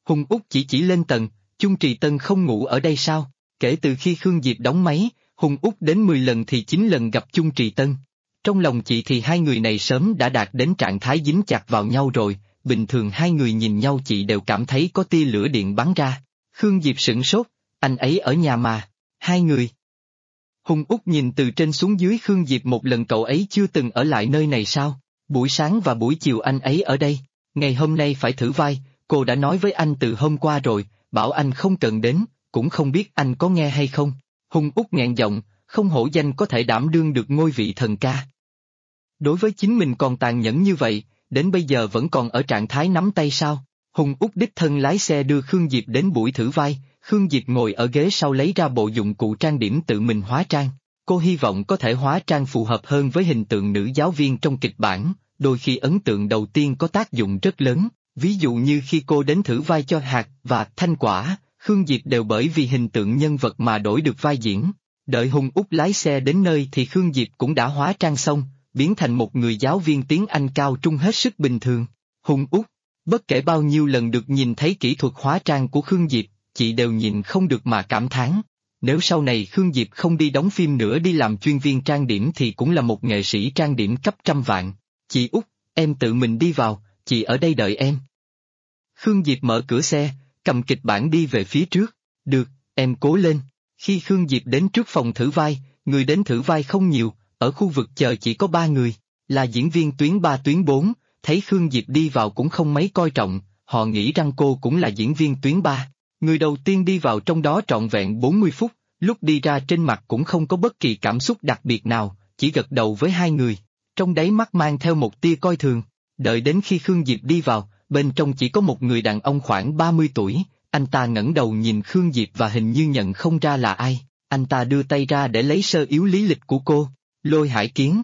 Hùng Út chỉ lên tầng, Chung Trì Tân không ngủ ở đây sao? Kể từ khi Khương Diệp đóng máy, Hùng Út đến 10 lần thì 9 lần gặp Chung Trì Tân. Trong lòng chị thì hai người này sớm đã đạt đến trạng thái dính chặt vào nhau rồi, bình thường hai người nhìn nhau chị đều cảm thấy có tia lửa điện bắn ra. Khương Diệp sửng sốt, anh ấy ở nhà mà, hai người. Hùng Út nhìn từ trên xuống dưới Khương Diệp một lần, cậu ấy chưa từng ở lại nơi này sao? Buổi sáng và buổi chiều anh ấy ở đây, ngày hôm nay phải thử vai, cô đã nói với anh từ hôm qua rồi, bảo anh không cần đến, cũng không biết anh có nghe hay không. Hùng Út nghẹn giọng, không hổ danh có thể đảm đương được ngôi vị thần ca. Đối với chính mình còn tàn nhẫn như vậy, đến bây giờ vẫn còn ở trạng thái nắm tay sao? Hùng Út đích thân lái xe đưa Khương Diệp đến buổi thử vai, Khương Diệp ngồi ở ghế sau lấy ra bộ dụng cụ trang điểm tự mình hóa trang. Cô hy vọng có thể hóa trang phù hợp hơn với hình tượng nữ giáo viên trong kịch bản, đôi khi ấn tượng đầu tiên có tác dụng rất lớn, ví dụ như khi cô đến thử vai cho Hạt và Thanh Quả, Khương Diệp đều bởi vì hình tượng nhân vật mà đổi được vai diễn. Đợi Hùng Út lái xe đến nơi thì Khương Diệp cũng đã hóa trang xong, biến thành một người giáo viên tiếng Anh cao trung hết sức bình thường. Hùng Út, bất kể bao nhiêu lần được nhìn thấy kỹ thuật hóa trang của Khương Diệp, chị đều nhìn không được mà cảm thán. Nếu sau này Khương Diệp không đi đóng phim nữa đi làm chuyên viên trang điểm thì cũng là một nghệ sĩ trang điểm cấp trăm vạn. Chị Út, em tự mình đi vào, chị ở đây đợi em. Khương Diệp mở cửa xe, cầm kịch bản đi về phía trước. Được, em cố lên. Khi Khương Diệp đến trước phòng thử vai, người đến thử vai không nhiều, ở khu vực chờ chỉ có 3 người, là diễn viên tuyến 3 tuyến 4, thấy Khương Diệp đi vào cũng không mấy coi trọng, họ nghĩ rằng cô cũng là diễn viên tuyến 3. Người đầu tiên đi vào trong đó trọn vẹn 40 phút, lúc đi ra trên mặt cũng không có bất kỳ cảm xúc đặc biệt nào, chỉ gật đầu với hai người, trong đáy mắt mang theo một tia coi thường. Đợi đến khi Khương Diệp đi vào, bên trong chỉ có một người đàn ông khoảng 30 tuổi, anh ta ngẩng đầu nhìn Khương Diệp và hình như nhận không ra là ai, anh ta đưa tay ra để lấy sơ yếu lý lịch của cô, Lôi Hải Kiến.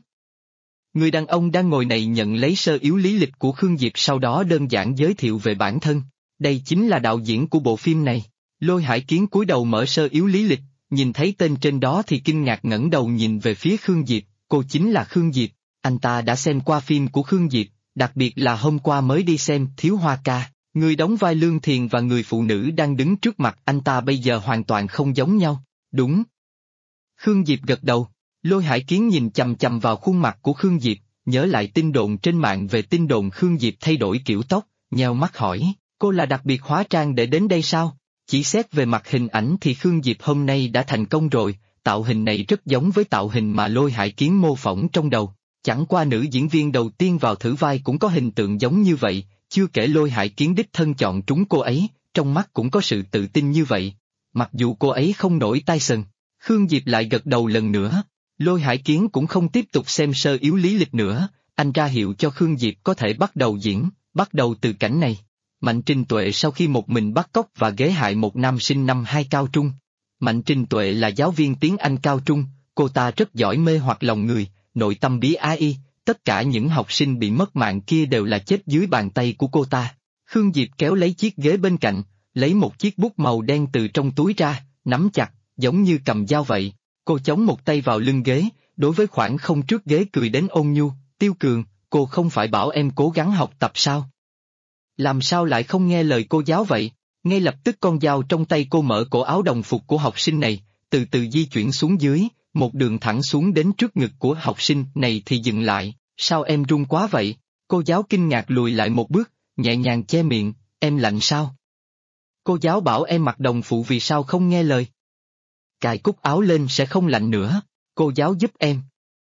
Người đàn ông đang ngồi này nhận lấy sơ yếu lý lịch của Khương Diệp, sau đó đơn giản giới thiệu về bản thân. Đây chính là đạo diễn của bộ phim này. Lôi Hải Kiến cúi đầu mở sơ yếu lý lịch, nhìn thấy tên trên đó thì kinh ngạc ngẩng đầu nhìn về phía Khương Diệp, cô chính là Khương Diệp. Anh ta đã xem qua phim của Khương Diệp, đặc biệt là hôm qua mới đi xem Thiếu Hoa Ca. Người đóng vai Lương Thiền và người phụ nữ đang đứng trước mặt anh ta bây giờ hoàn toàn không giống nhau. Đúng. Khương Diệp gật đầu. Lôi Hải Kiến nhìn chằm chằm vào khuôn mặt của Khương Diệp, nhớ lại tin đồn trên mạng về tin đồn Khương Diệp thay đổi kiểu tóc, nheo mắt hỏi, cô là đặc biệt hóa trang để đến đây sao? Chỉ xét về mặt hình ảnh thì Khương Diệp hôm nay đã thành công rồi, tạo hình này rất giống với tạo hình mà Lôi Hải Kiến mô phỏng trong đầu. Chẳng qua nữ diễn viên đầu tiên vào thử vai cũng có hình tượng giống như vậy, chưa kể Lôi Hải Kiến đích thân chọn trúng cô ấy, trong mắt cũng có sự tự tin như vậy. Mặc dù cô ấy không nổi tai sần, Khương Diệp lại gật đầu lần nữa. Lôi Hải Kiến cũng không tiếp tục xem sơ yếu lý lịch nữa, anh ra hiệu cho Khương Diệp có thể bắt đầu diễn, bắt đầu từ cảnh này. Mạnh Trinh Tuệ sau khi một mình bắt cóc và ghế hại một nam sinh năm 2 cao trung. Mạnh Trinh Tuệ là giáo viên tiếng Anh cao trung, cô ta rất giỏi mê hoặc lòng người, nội tâm bí ái, tất cả những học sinh bị mất mạng kia đều là chết dưới bàn tay của cô ta. Khương Diệp kéo lấy chiếc ghế bên cạnh, lấy một chiếc bút màu đen từ trong túi ra, nắm chặt, giống như cầm dao vậy. Cô chống một tay vào lưng ghế, đối với khoảng không trước ghế cười đến ôn nhu, Tiêu Cường, cô không phải bảo em cố gắng học tập sao? Làm sao lại không nghe lời cô giáo vậy? Ngay lập tức con dao trong tay cô mở cổ áo đồng phục của học sinh này, từ từ di chuyển xuống dưới, một đường thẳng xuống đến trước ngực của học sinh này thì dừng lại, sao em run quá vậy? Cô giáo kinh ngạc lùi lại một bước, nhẹ nhàng che miệng, em lạnh sao? Cô giáo bảo em mặc đồng phục vì sao không nghe lời? Cài cúc áo lên sẽ không lạnh nữa, cô giáo giúp em.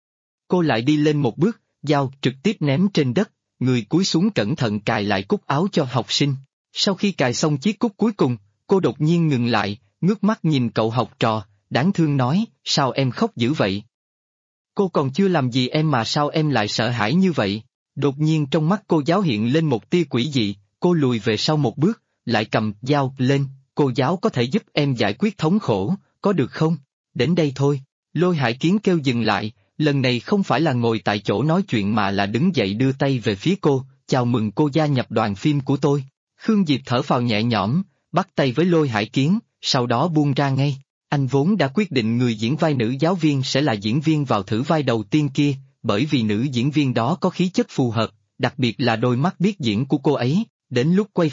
Cô lại đi lên một bước, dao trực tiếp ném trên đất, người cúi xuống cẩn thận cài lại cúc áo cho học sinh. Sau khi cài xong chiếc cúc cuối cùng, cô đột nhiên ngừng lại, ngước mắt nhìn cậu học trò, đáng thương nói, sao em khóc dữ vậy? Cô còn chưa làm gì em mà sao em lại sợ hãi như vậy? Đột nhiên trong mắt cô giáo hiện lên một tia quỷ dị, cô lùi về sau một bước, lại cầm dao lên, cô giáo có thể giúp em giải quyết thống khổ, có được không? Đến đây thôi. Lôi Hải Kiến kêu dừng lại, lần này không phải là ngồi tại chỗ nói chuyện mà là đứng dậy đưa tay về phía cô, chào mừng cô gia nhập đoàn phim của tôi. Khương Diệp thở phào nhẹ nhõm, bắt tay với Lôi Hải Kiến, sau đó buông ra ngay. Anh vốn đã quyết định người diễn vai nữ giáo viên sẽ là diễn viên vào thử vai đầu tiên kia, bởi vì nữ diễn viên đó có khí chất phù hợp, đặc biệt là đôi mắt biết diễn của cô ấy. Đến lúc quay phim,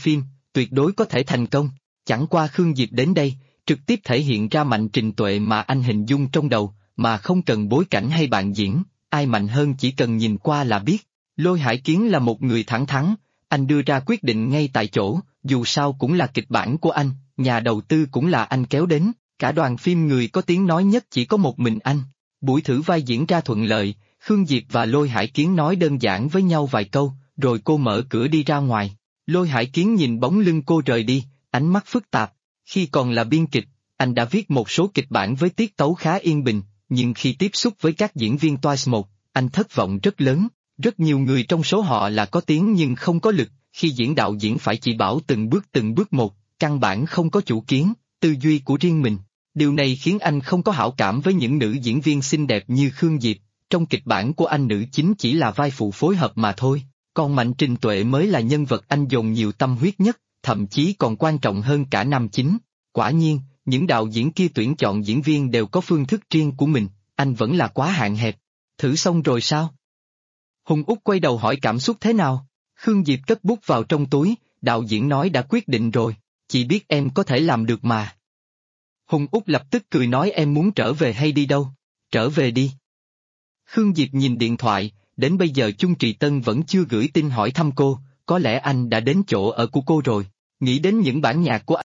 tuyệt đối có thể thành công. Chẳng qua Khương Diệp đến đây, trực tiếp thể hiện ra Mạnh Trình Tuệ mà anh hình dung trong đầu, mà không cần bối cảnh hay bạn diễn, ai mạnh hơn chỉ cần nhìn qua là biết. Lôi Hải Kiến là một người thẳng thắn, anh đưa ra quyết định ngay tại chỗ, dù sao cũng là kịch bản của anh, nhà đầu tư cũng là anh kéo đến, cả đoàn phim người có tiếng nói nhất chỉ có một mình anh. Buổi thử vai diễn ra thuận lợi, Khương Diệp và Lôi Hải Kiến nói đơn giản với nhau vài câu, rồi cô mở cửa đi ra ngoài. Lôi Hải Kiến nhìn bóng lưng cô rời đi, ánh mắt phức tạp. Khi còn là biên kịch, anh đã viết một số kịch bản với tiết tấu khá yên bình, nhưng khi tiếp xúc với các diễn viên Twice 1, anh thất vọng rất lớn. Rất nhiều người trong số họ là có tiếng nhưng không có lực, khi diễn đạo diễn phải chỉ bảo từng bước một, căn bản không có chủ kiến, tư duy của riêng mình. Điều này khiến anh không có hảo cảm với những nữ diễn viên xinh đẹp như Khương Diệp, trong kịch bản của anh nữ chính chỉ là vai phụ phối hợp mà thôi, còn Mạnh Trình Tuệ mới là nhân vật anh dồn nhiều tâm huyết nhất, thậm chí còn quan trọng hơn cả nam chính. Quả nhiên, những đạo diễn kia tuyển chọn diễn viên đều có phương thức riêng của mình, anh vẫn là quá hạn hẹp. Thử xong rồi sao? Hùng Úc quay đầu hỏi cảm xúc thế nào? Khương Diệp cất bút vào trong túi, đạo diễn nói đã quyết định rồi, chị biết em có thể làm được mà. Hùng Úc lập tức cười nói em muốn trở về hay đi đâu? Trở về đi. Khương Diệp nhìn điện thoại, đến bây giờ Chung Trì Tân vẫn chưa gửi tin hỏi thăm cô, có lẽ anh đã đến chỗ ở của cô rồi, nghĩ đến những bản nhạc của anh.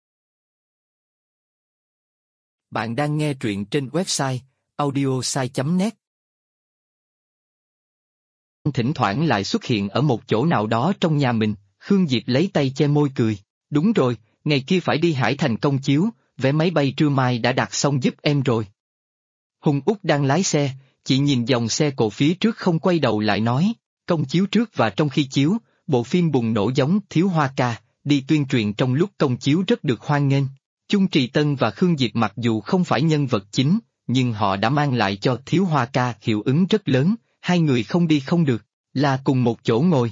Bạn đang nghe truyện trên website audiosai.net. Thỉnh thoảng lại xuất hiện ở một chỗ nào đó trong nhà mình, Khương Diệp lấy tay che môi cười. Đúng rồi, ngày kia phải đi Hải Thành công chiếu, vé máy bay trưa mai đã đặt xong giúp em rồi. Hùng Úc đang lái xe, chị nhìn dòng xe cộ phía trước không quay đầu lại nói, công chiếu trước và trong khi chiếu, bộ phim bùng nổ giống Thiếu Hoa Ca, đi tuyên truyền trong lúc công chiếu rất được hoan nghênh. Chung Trì Tân và Khương Diệp mặc dù không phải nhân vật chính, nhưng họ đã mang lại cho Thiếu Hoa Ca hiệu ứng rất lớn, hai người không đi không được, là cùng một chỗ ngồi.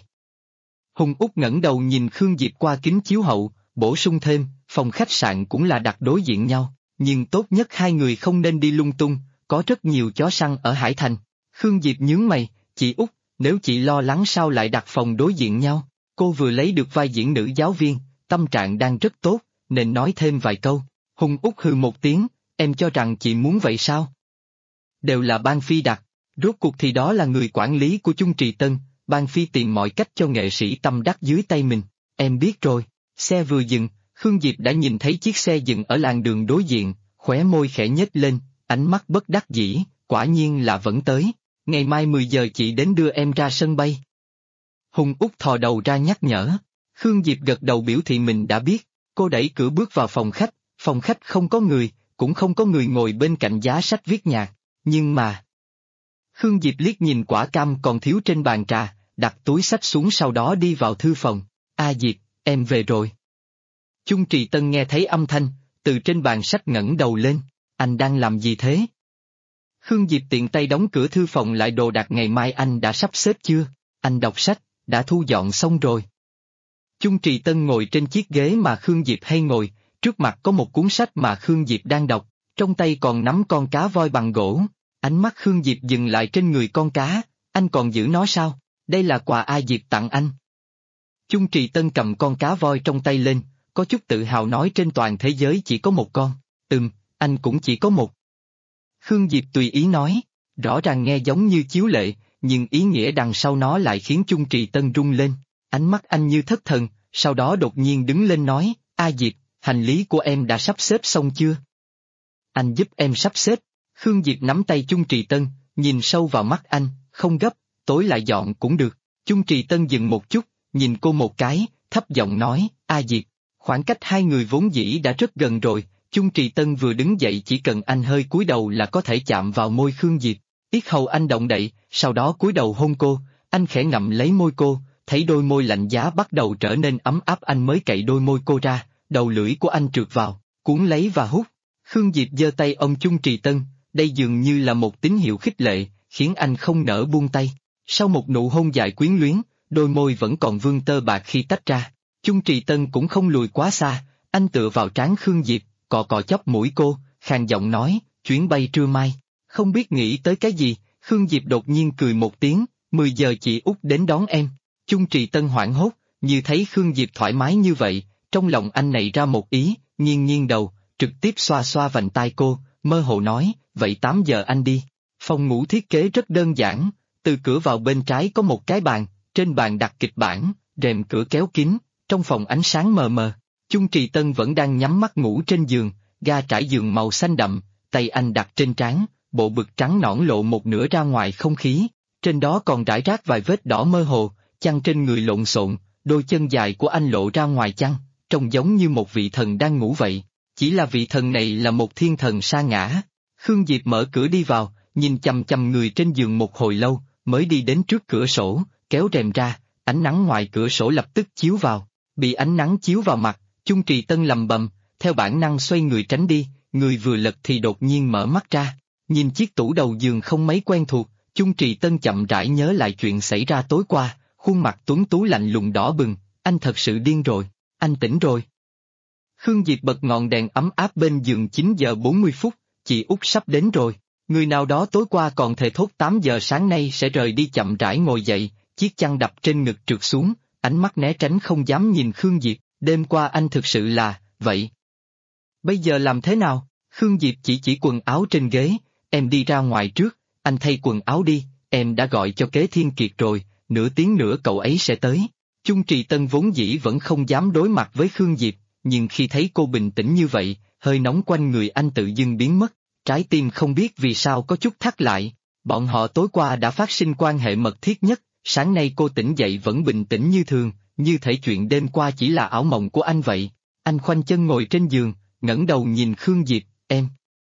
Hùng Úc ngẩng đầu nhìn Khương Diệp qua kính chiếu hậu, bổ sung thêm, phòng khách sạn cũng là đặt đối diện nhau, nhưng tốt nhất hai người không nên đi lung tung, có rất nhiều chó săn ở Hải Thành. Khương Diệp nhướng mày, chị Úc, nếu chị lo lắng sao lại đặt phòng đối diện nhau, cô vừa lấy được vai diễn nữ giáo viên, tâm trạng đang rất tốt, nên nói thêm vài câu. Hùng Úc hừ một tiếng, em cho rằng chị muốn vậy sao? Đều là Ban Phi đặt, rốt cuộc thì đó là người quản lý của Chung Trì Tân, Ban Phi tìm mọi cách cho nghệ sĩ tâm đắc dưới tay mình, em biết rồi. Xe vừa dừng, Khương Diệp đã nhìn thấy chiếc xe dừng ở làn đường đối diện, khóe môi khẽ nhếch lên, ánh mắt bất đắc dĩ, quả nhiên là vẫn tới, ngày mai 10 giờ chị đến đưa em ra sân bay. Hùng Úc thò đầu ra nhắc nhở, Khương Diệp gật đầu biểu thị mình đã biết, cô đẩy cửa bước vào phòng khách không có người, cũng không có người ngồi bên cạnh giá sách viết nhạc, nhưng mà... Khương Diệp liếc nhìn quả cam còn thiếu trên bàn trà, đặt túi sách xuống sau đó đi vào thư phòng, Diệp, em về rồi. Chung Trì Tân nghe thấy âm thanh, từ trên bàn sách ngẩng đầu lên, anh đang làm gì thế? Khương Diệp tiện tay đóng cửa thư phòng lại đồ đạc ngày mai anh đã sắp xếp chưa? Anh đọc sách, đã thu dọn xong rồi. Chung Trì Tân ngồi trên chiếc ghế mà Khương Diệp hay ngồi, trước mặt có một cuốn sách mà Khương Diệp đang đọc, trong tay còn nắm con cá voi bằng gỗ. Ánh mắt Khương Diệp dừng lại trên người con cá, anh còn giữ nó sao? Đây là quà Diệp tặng anh. Chung Trì Tân cầm con cá voi trong tay lên, có chút tự hào nói trên toàn thế giới chỉ có một con, anh cũng chỉ có một. Khương Diệp tùy ý nói, rõ ràng nghe giống như chiếu lệ, nhưng ý nghĩa đằng sau nó lại khiến Chung Trì Tân rung lên, ánh mắt anh như thất thần, sau đó đột nhiên đứng lên nói, Diệp, hành lý của em đã sắp xếp xong chưa? Anh giúp em sắp xếp. Khương Diệp nắm tay Chung Trì Tân, nhìn sâu vào mắt anh, không gấp, tối lại dọn cũng được. Chung Trì Tân dừng một chút, nhìn cô một cái, thấp giọng nói, Diệp, khoảng cách hai người vốn dĩ đã rất gần rồi, Chung Trì Tân vừa đứng dậy chỉ cần anh hơi cúi đầu là có thể chạm vào môi Khương Diệp. Yết hầu anh động đậy, sau đó cúi đầu hôn cô, anh khẽ ngậm lấy môi cô, thấy đôi môi lạnh giá bắt đầu trở nên ấm áp anh mới cậy đôi môi cô ra, đầu lưỡi của anh trượt vào, cuốn lấy và hút. Khương Diệp giơ tay ôm Chung Trì Tân, đây dường như là một tín hiệu khích lệ, khiến anh không nỡ buông tay. Sau một nụ hôn dài quyến luyến, đôi môi vẫn còn vương tơ bạc khi tách ra. Chung Trì Tân cũng không lùi quá xa, anh tựa vào trán Khương Diệp, cọ cọ chóp mũi cô, khàn giọng nói, chuyến bay trưa mai. Không biết nghĩ tới cái gì, Khương Diệp đột nhiên cười một tiếng, 10 giờ chị Út đến đón em. Chung Trì Tân hoảng hốt, Như thấy Khương Diệp thoải mái như vậy, trong lòng anh nảy ra một ý, nghiêng nghiêng đầu, trực tiếp xoa xoa vành tai cô, mơ hồ nói, vậy 8 giờ anh đi. Phòng ngủ thiết kế rất đơn giản, từ cửa vào bên trái có một cái bàn, trên bàn đặt kịch bản, rèm cửa kéo kín, trong phòng ánh sáng mờ mờ. Chung Trì Tân vẫn đang nhắm mắt ngủ trên giường, ga trải giường màu xanh đậm, tay anh đặt trên trán, bộ ngực trắng nõn lộ một nửa ra ngoài không khí, trên đó còn rải rác vài vết đỏ mơ hồ, chăn trên người lộn xộn, đôi chân dài của anh lộ ra ngoài chăn, trông giống như một vị thần đang ngủ vậy, chỉ là vị thần này là một thiên thần sa ngã. Khương Diệp mở cửa đi vào, nhìn chằm chằm người trên giường một hồi lâu, mới đi đến trước cửa sổ, kéo rèm ra, ánh nắng ngoài cửa sổ lập tức chiếu vào, bị ánh nắng chiếu vào mặt, Chung Trì Tân lầm bầm, theo bản năng xoay người tránh đi, người vừa lật thì đột nhiên mở mắt ra, nhìn chiếc tủ đầu giường không mấy quen thuộc, Chung Trì Tân chậm rãi nhớ lại chuyện xảy ra tối qua, khuôn mặt tuấn tú lạnh lùng đỏ bừng, anh thật sự điên rồi, anh tỉnh rồi. Khương Diệp bật ngọn đèn ấm áp bên giường 9 giờ 40 phút, chị Út sắp đến rồi, người nào đó tối qua còn thề thốt 8 giờ sáng nay sẽ rời đi chậm rãi ngồi dậy, chiếc chăn đập trên ngực trượt xuống, ánh mắt né tránh không dám nhìn Khương Diệp, đêm qua anh thực sự là, vậy. Bây giờ làm thế nào? Khương Diệp chỉ quần áo trên ghế, em đi ra ngoài trước, anh thay quần áo đi, em đã gọi cho Kế Thiên Kiệt rồi, nửa tiếng nữa cậu ấy sẽ tới. Chung Trì Tân vốn dĩ vẫn không dám đối mặt với Khương Diệp, nhưng khi thấy cô bình tĩnh như vậy, hơi nóng quanh người anh tự dưng biến mất, trái tim không biết vì sao có chút thắt lại. Bọn họ tối qua đã phát sinh quan hệ mật thiết nhất, sáng nay cô tỉnh dậy vẫn bình tĩnh như thường, như thể chuyện đêm qua chỉ là ảo mộng của anh vậy. Anh khoanh chân ngồi trên giường, ngẩng đầu nhìn Khương Diệp, em.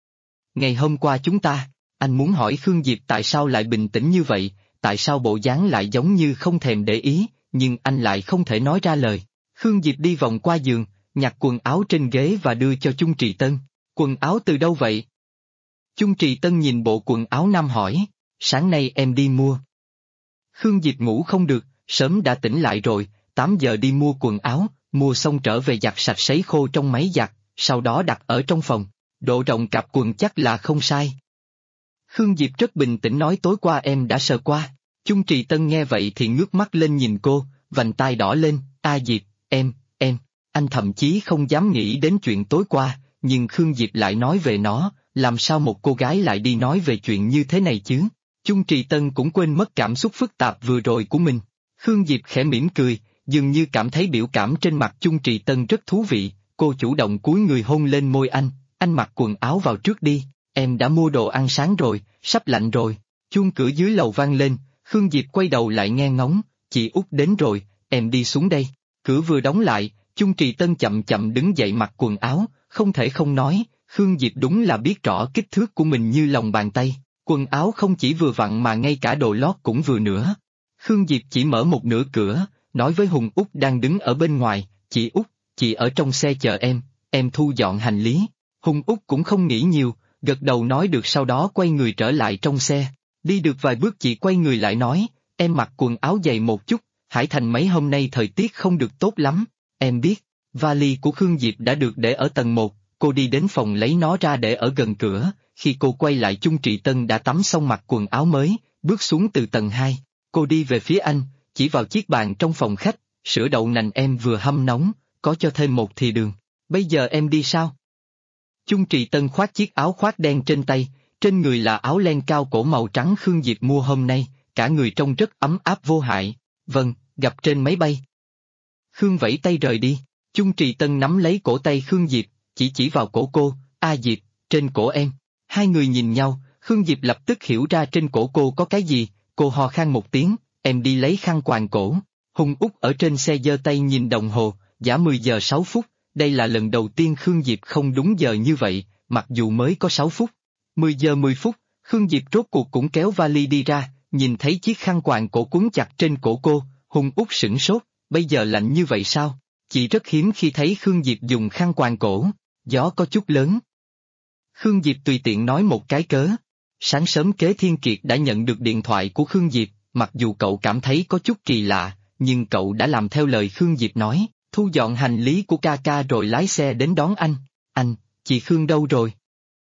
Ngày hôm qua anh muốn hỏi Khương Diệp tại sao lại bình tĩnh như vậy, tại sao bộ dáng lại giống như không thèm để ý, nhưng anh lại không thể nói ra lời. Khương Diệp đi vòng qua giường, nhặt quần áo trên ghế và đưa cho Chung Trì Tân. Quần áo từ đâu vậy? Chung Trì Tân nhìn bộ quần áo nam hỏi, sáng nay em đi mua. Khương Diệp ngủ không được, sớm đã tỉnh lại rồi, 8 giờ đi mua quần áo, mua xong trở về giặt sạch sấy khô trong máy giặt, sau đó đặt ở trong phòng, độ rộng cặp quần chắc là không sai. Khương Diệp rất bình tĩnh nói tối qua em đã sờ qua. Chung Trì Tân nghe vậy thì ngước mắt lên nhìn cô, vành tai đỏ lên, Diệp, em, anh thậm chí không dám nghĩ đến chuyện tối qua, nhưng Khương Diệp lại nói về nó, làm sao một cô gái lại đi nói về chuyện như thế này chứ? Chung Trì Tân cũng quên mất cảm xúc phức tạp vừa rồi của mình. Khương Diệp khẽ mỉm cười, dường như cảm thấy biểu cảm trên mặt Chung Trì Tân rất thú vị, cô chủ động cúi người hôn lên môi anh mặc quần áo vào trước đi, em đã mua đồ ăn sáng rồi, sắp lạnh rồi. Chuông cửa dưới lầu vang lên, Khương Diệp quay đầu lại nghe ngóng, chị Út đến rồi, em đi xuống đây. Cửa vừa đóng lại, Chung Trì Tân chậm chậm đứng dậy mặc quần áo, không thể không nói, Khương Diệp đúng là biết rõ kích thước của mình như lòng bàn tay, quần áo không chỉ vừa vặn mà ngay cả đồ lót cũng vừa nữa. Khương Diệp chỉ mở một nửa cửa, nói với Hùng Út đang đứng ở bên ngoài, chị Út, chị ở trong xe chờ em thu dọn hành lý. Hùng Út cũng không nghĩ nhiều, gật đầu nói được sau đó quay người trở lại trong xe. Đi được vài bước chị quay người lại nói, em mặc quần áo dày một chút, Hải Thành mấy hôm nay thời tiết không được tốt lắm, em biết. Vali của Khương Diệp đã được để ở tầng 1, cô đi đến phòng lấy nó ra để ở gần cửa, khi cô quay lại Chung Trì Tân đã tắm xong mặc quần áo mới, bước xuống từ tầng 2, cô đi về phía anh, chỉ vào chiếc bàn trong phòng khách, sữa đậu nành em vừa hâm nóng, có cho thêm một thìa đường, bây giờ em đi sao? Chung Trì Tân khoác chiếc áo khoác đen trên tay, trên người là áo len cao cổ màu trắng Khương Diệp mua hôm nay, cả người trông rất ấm áp vô hại, vâng, gặp trên máy bay. Khương vẫy tay rời đi, Chung Trì Tân nắm lấy cổ tay Khương Diệp, chỉ vào cổ cô, Diệp, trên cổ em. Hai người nhìn nhau, Khương Diệp lập tức hiểu ra trên cổ cô có cái gì, cô ho khan một tiếng, em đi lấy khăn quàng cổ. Hùng Út ở trên xe giơ tay nhìn đồng hồ, đã 10 giờ 6 phút, đây là lần đầu tiên Khương Diệp không đúng giờ như vậy, mặc dù mới có 6 phút. 10 giờ 10 phút, Khương Diệp rốt cuộc cũng kéo vali đi ra, nhìn thấy chiếc khăn quàng cổ quấn chặt trên cổ cô, Hùng Út sửng sốt, bây giờ lạnh như vậy sao? Chị rất hiếm khi thấy Khương Diệp dùng khăn quàng cổ, gió có chút lớn. Khương Diệp tùy tiện nói một cái cớ. Sáng sớm Kế Thiên Kiệt đã nhận được điện thoại của Khương Diệp, mặc dù cậu cảm thấy có chút kỳ lạ, nhưng cậu đã làm theo lời Khương Diệp nói, thu dọn hành lý của ca ca rồi lái xe đến đón anh. Anh, chị Khương đâu rồi?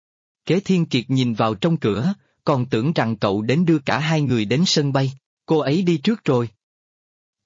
Kế Thiên Kiệt nhìn vào trong cửa, còn tưởng rằng cậu đến đưa cả hai người đến sân bay, cô ấy đi trước rồi.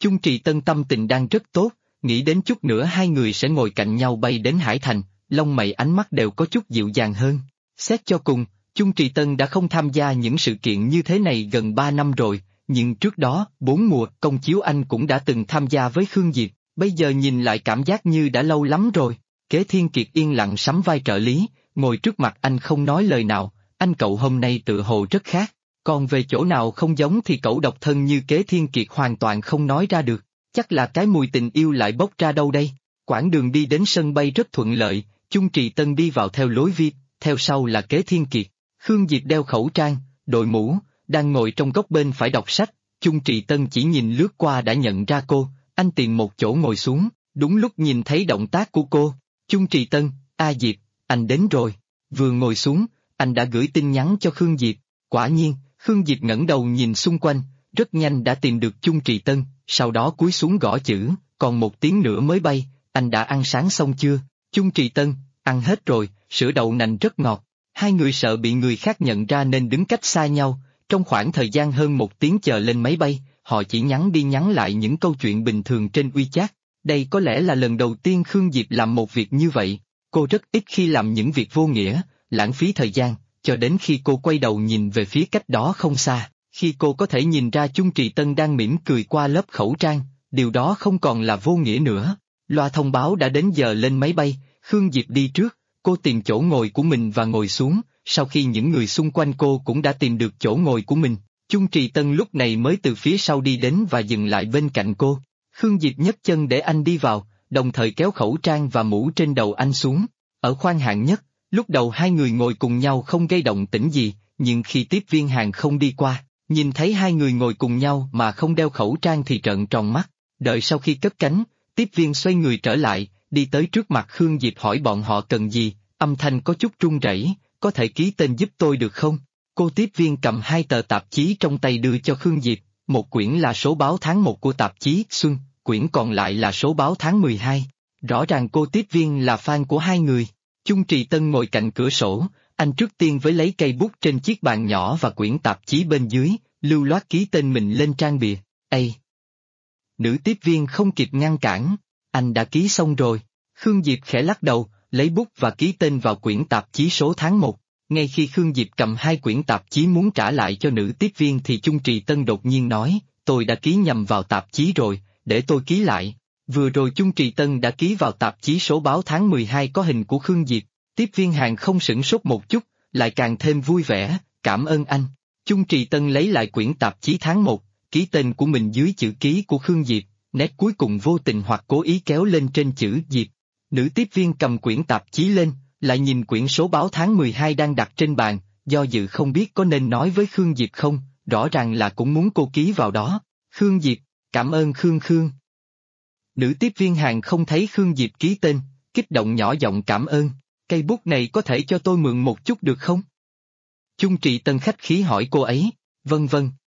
Chung Trì Tân tâm tình đang rất tốt, nghĩ đến chút nữa hai người sẽ ngồi cạnh nhau bay đến Hải Thành, lông mày ánh mắt đều có chút dịu dàng hơn. Xét cho cùng, Chung Trì Tân đã không tham gia những sự kiện như thế này gần 3 năm rồi, nhưng trước đó, 4 mùa công chiếu anh cũng đã từng tham gia với Khương Diệp, bây giờ nhìn lại cảm giác như đã lâu lắm rồi. Kế Thiên Kiệt yên lặng sắm vai trợ lý, ngồi trước mặt anh không nói lời nào, anh cậu hôm nay tự hồ rất khác, còn về chỗ nào không giống thì cậu độc thân như Kế Thiên Kiệt hoàn toàn không nói ra được, chắc là cái mùi tình yêu lại bốc ra đâu đây. Quãng đường đi đến sân bay rất thuận lợi, Chung Trì Tân đi vào theo lối VIP, theo sau là Kế Thiên Kiệt. Khương Diệp đeo khẩu trang, đội mũ, đang ngồi trong góc bên phải đọc sách, Chung Trì Tân chỉ nhìn lướt qua đã nhận ra cô, anh tìm một chỗ ngồi xuống, đúng lúc nhìn thấy động tác của cô. Chung Trì Tân, A Diệp, anh đến rồi. Vừa ngồi xuống, anh đã gửi tin nhắn cho Khương Diệp. Quả nhiên, Khương Diệp ngẩng đầu nhìn xung quanh, rất nhanh đã tìm được Chung Trì Tân, sau đó cúi xuống gõ chữ, còn 1 tiếng nữa mới bay, anh đã ăn sáng xong chưa? Chung Trì Tân, ăn hết rồi, sữa đậu nành rất ngọt. Hai người sợ bị người khác nhận ra nên đứng cách xa nhau, trong khoảng thời gian hơn 1 tiếng chờ lên máy bay, họ chỉ nhắn đi nhắn lại những câu chuyện bình thường trên WeChat. Đây có lẽ là lần đầu tiên Khương Diệp làm một việc như vậy, cô rất ít khi làm những việc vô nghĩa, lãng phí thời gian, cho đến khi cô quay đầu nhìn về phía cách đó không xa, khi cô có thể nhìn ra Chung Trì Tân đang mỉm cười qua lớp khẩu trang, điều đó không còn là vô nghĩa nữa. Loa thông báo đã đến giờ lên máy bay, Khương Diệp đi trước, cô tìm chỗ ngồi của mình và ngồi xuống, sau khi những người xung quanh cô cũng đã tìm được chỗ ngồi của mình, Chung Trì Tân lúc này mới từ phía sau đi đến và dừng lại bên cạnh cô. Khương Diệp nhấc chân để anh đi vào, đồng thời kéo khẩu trang và mũ trên đầu anh xuống. Ở khoang hạng nhất, lúc đầu hai người ngồi cùng nhau không gây động tĩnh gì, nhưng khi tiếp viên hàng không đi qua, nhìn thấy hai người ngồi cùng nhau mà không đeo khẩu trang thì trợn tròn mắt. Đợi sau khi cất cánh, tiếp viên xoay người trở lại, đi tới trước mặt Khương Diệp hỏi bọn họ cần gì, âm thanh có chút run rẩy, có thể ký tên giúp tôi được không? Cô tiếp viên cầm 2 tờ tạp chí trong tay đưa cho Khương Diệp, một quyển là số báo tháng 1 của tạp chí Xuân, quyển còn lại là số báo tháng 12. Rõ ràng cô tiếp viên là fan của hai người. Chung Trì Tân ngồi cạnh cửa sổ, anh trước tiên với lấy cây bút trên chiếc bàn nhỏ và quyển tạp chí bên dưới, lưu loát ký tên mình lên trang bìa. Ây! Nữ tiếp viên không kịp ngăn cản, anh đã ký xong rồi. Khương Diệp khẽ lắc đầu, lấy bút và ký tên vào quyển tạp chí số tháng 1. Ngay khi Khương Diệp cầm 2 quyển tạp chí muốn trả lại cho nữ tiếp viên thì Chung Trì Tân đột nhiên nói, tôi đã ký nhầm vào tạp chí rồi, để tôi ký lại. Vừa rồi Chung Trì Tân đã ký vào tạp chí số báo tháng 12 có hình của Khương Diệp, tiếp viên hàng không sửng sốt một chút, lại càng thêm vui vẻ, cảm ơn anh. Chung Trì Tân lấy lại quyển tạp chí tháng 1, ký tên của mình dưới chữ ký của Khương Diệp, nét cuối cùng vô tình hoặc cố ý kéo lên trên chữ Diệp. Nữ tiếp viên cầm quyển tạp chí lên, lại nhìn quyển số báo tháng 12 đang đặt trên bàn, do dự không biết có nên nói với Khương Diệp không, rõ ràng là cũng muốn cô ký vào đó. Khương Diệp, cảm ơn Khương. Nữ tiếp viên hàng không thấy Khương Diệp ký tên, kích động nhỏ giọng cảm ơn, cây bút này có thể cho tôi mượn một chút được không? Chung Trì Tân khách khí hỏi cô ấy, vâng.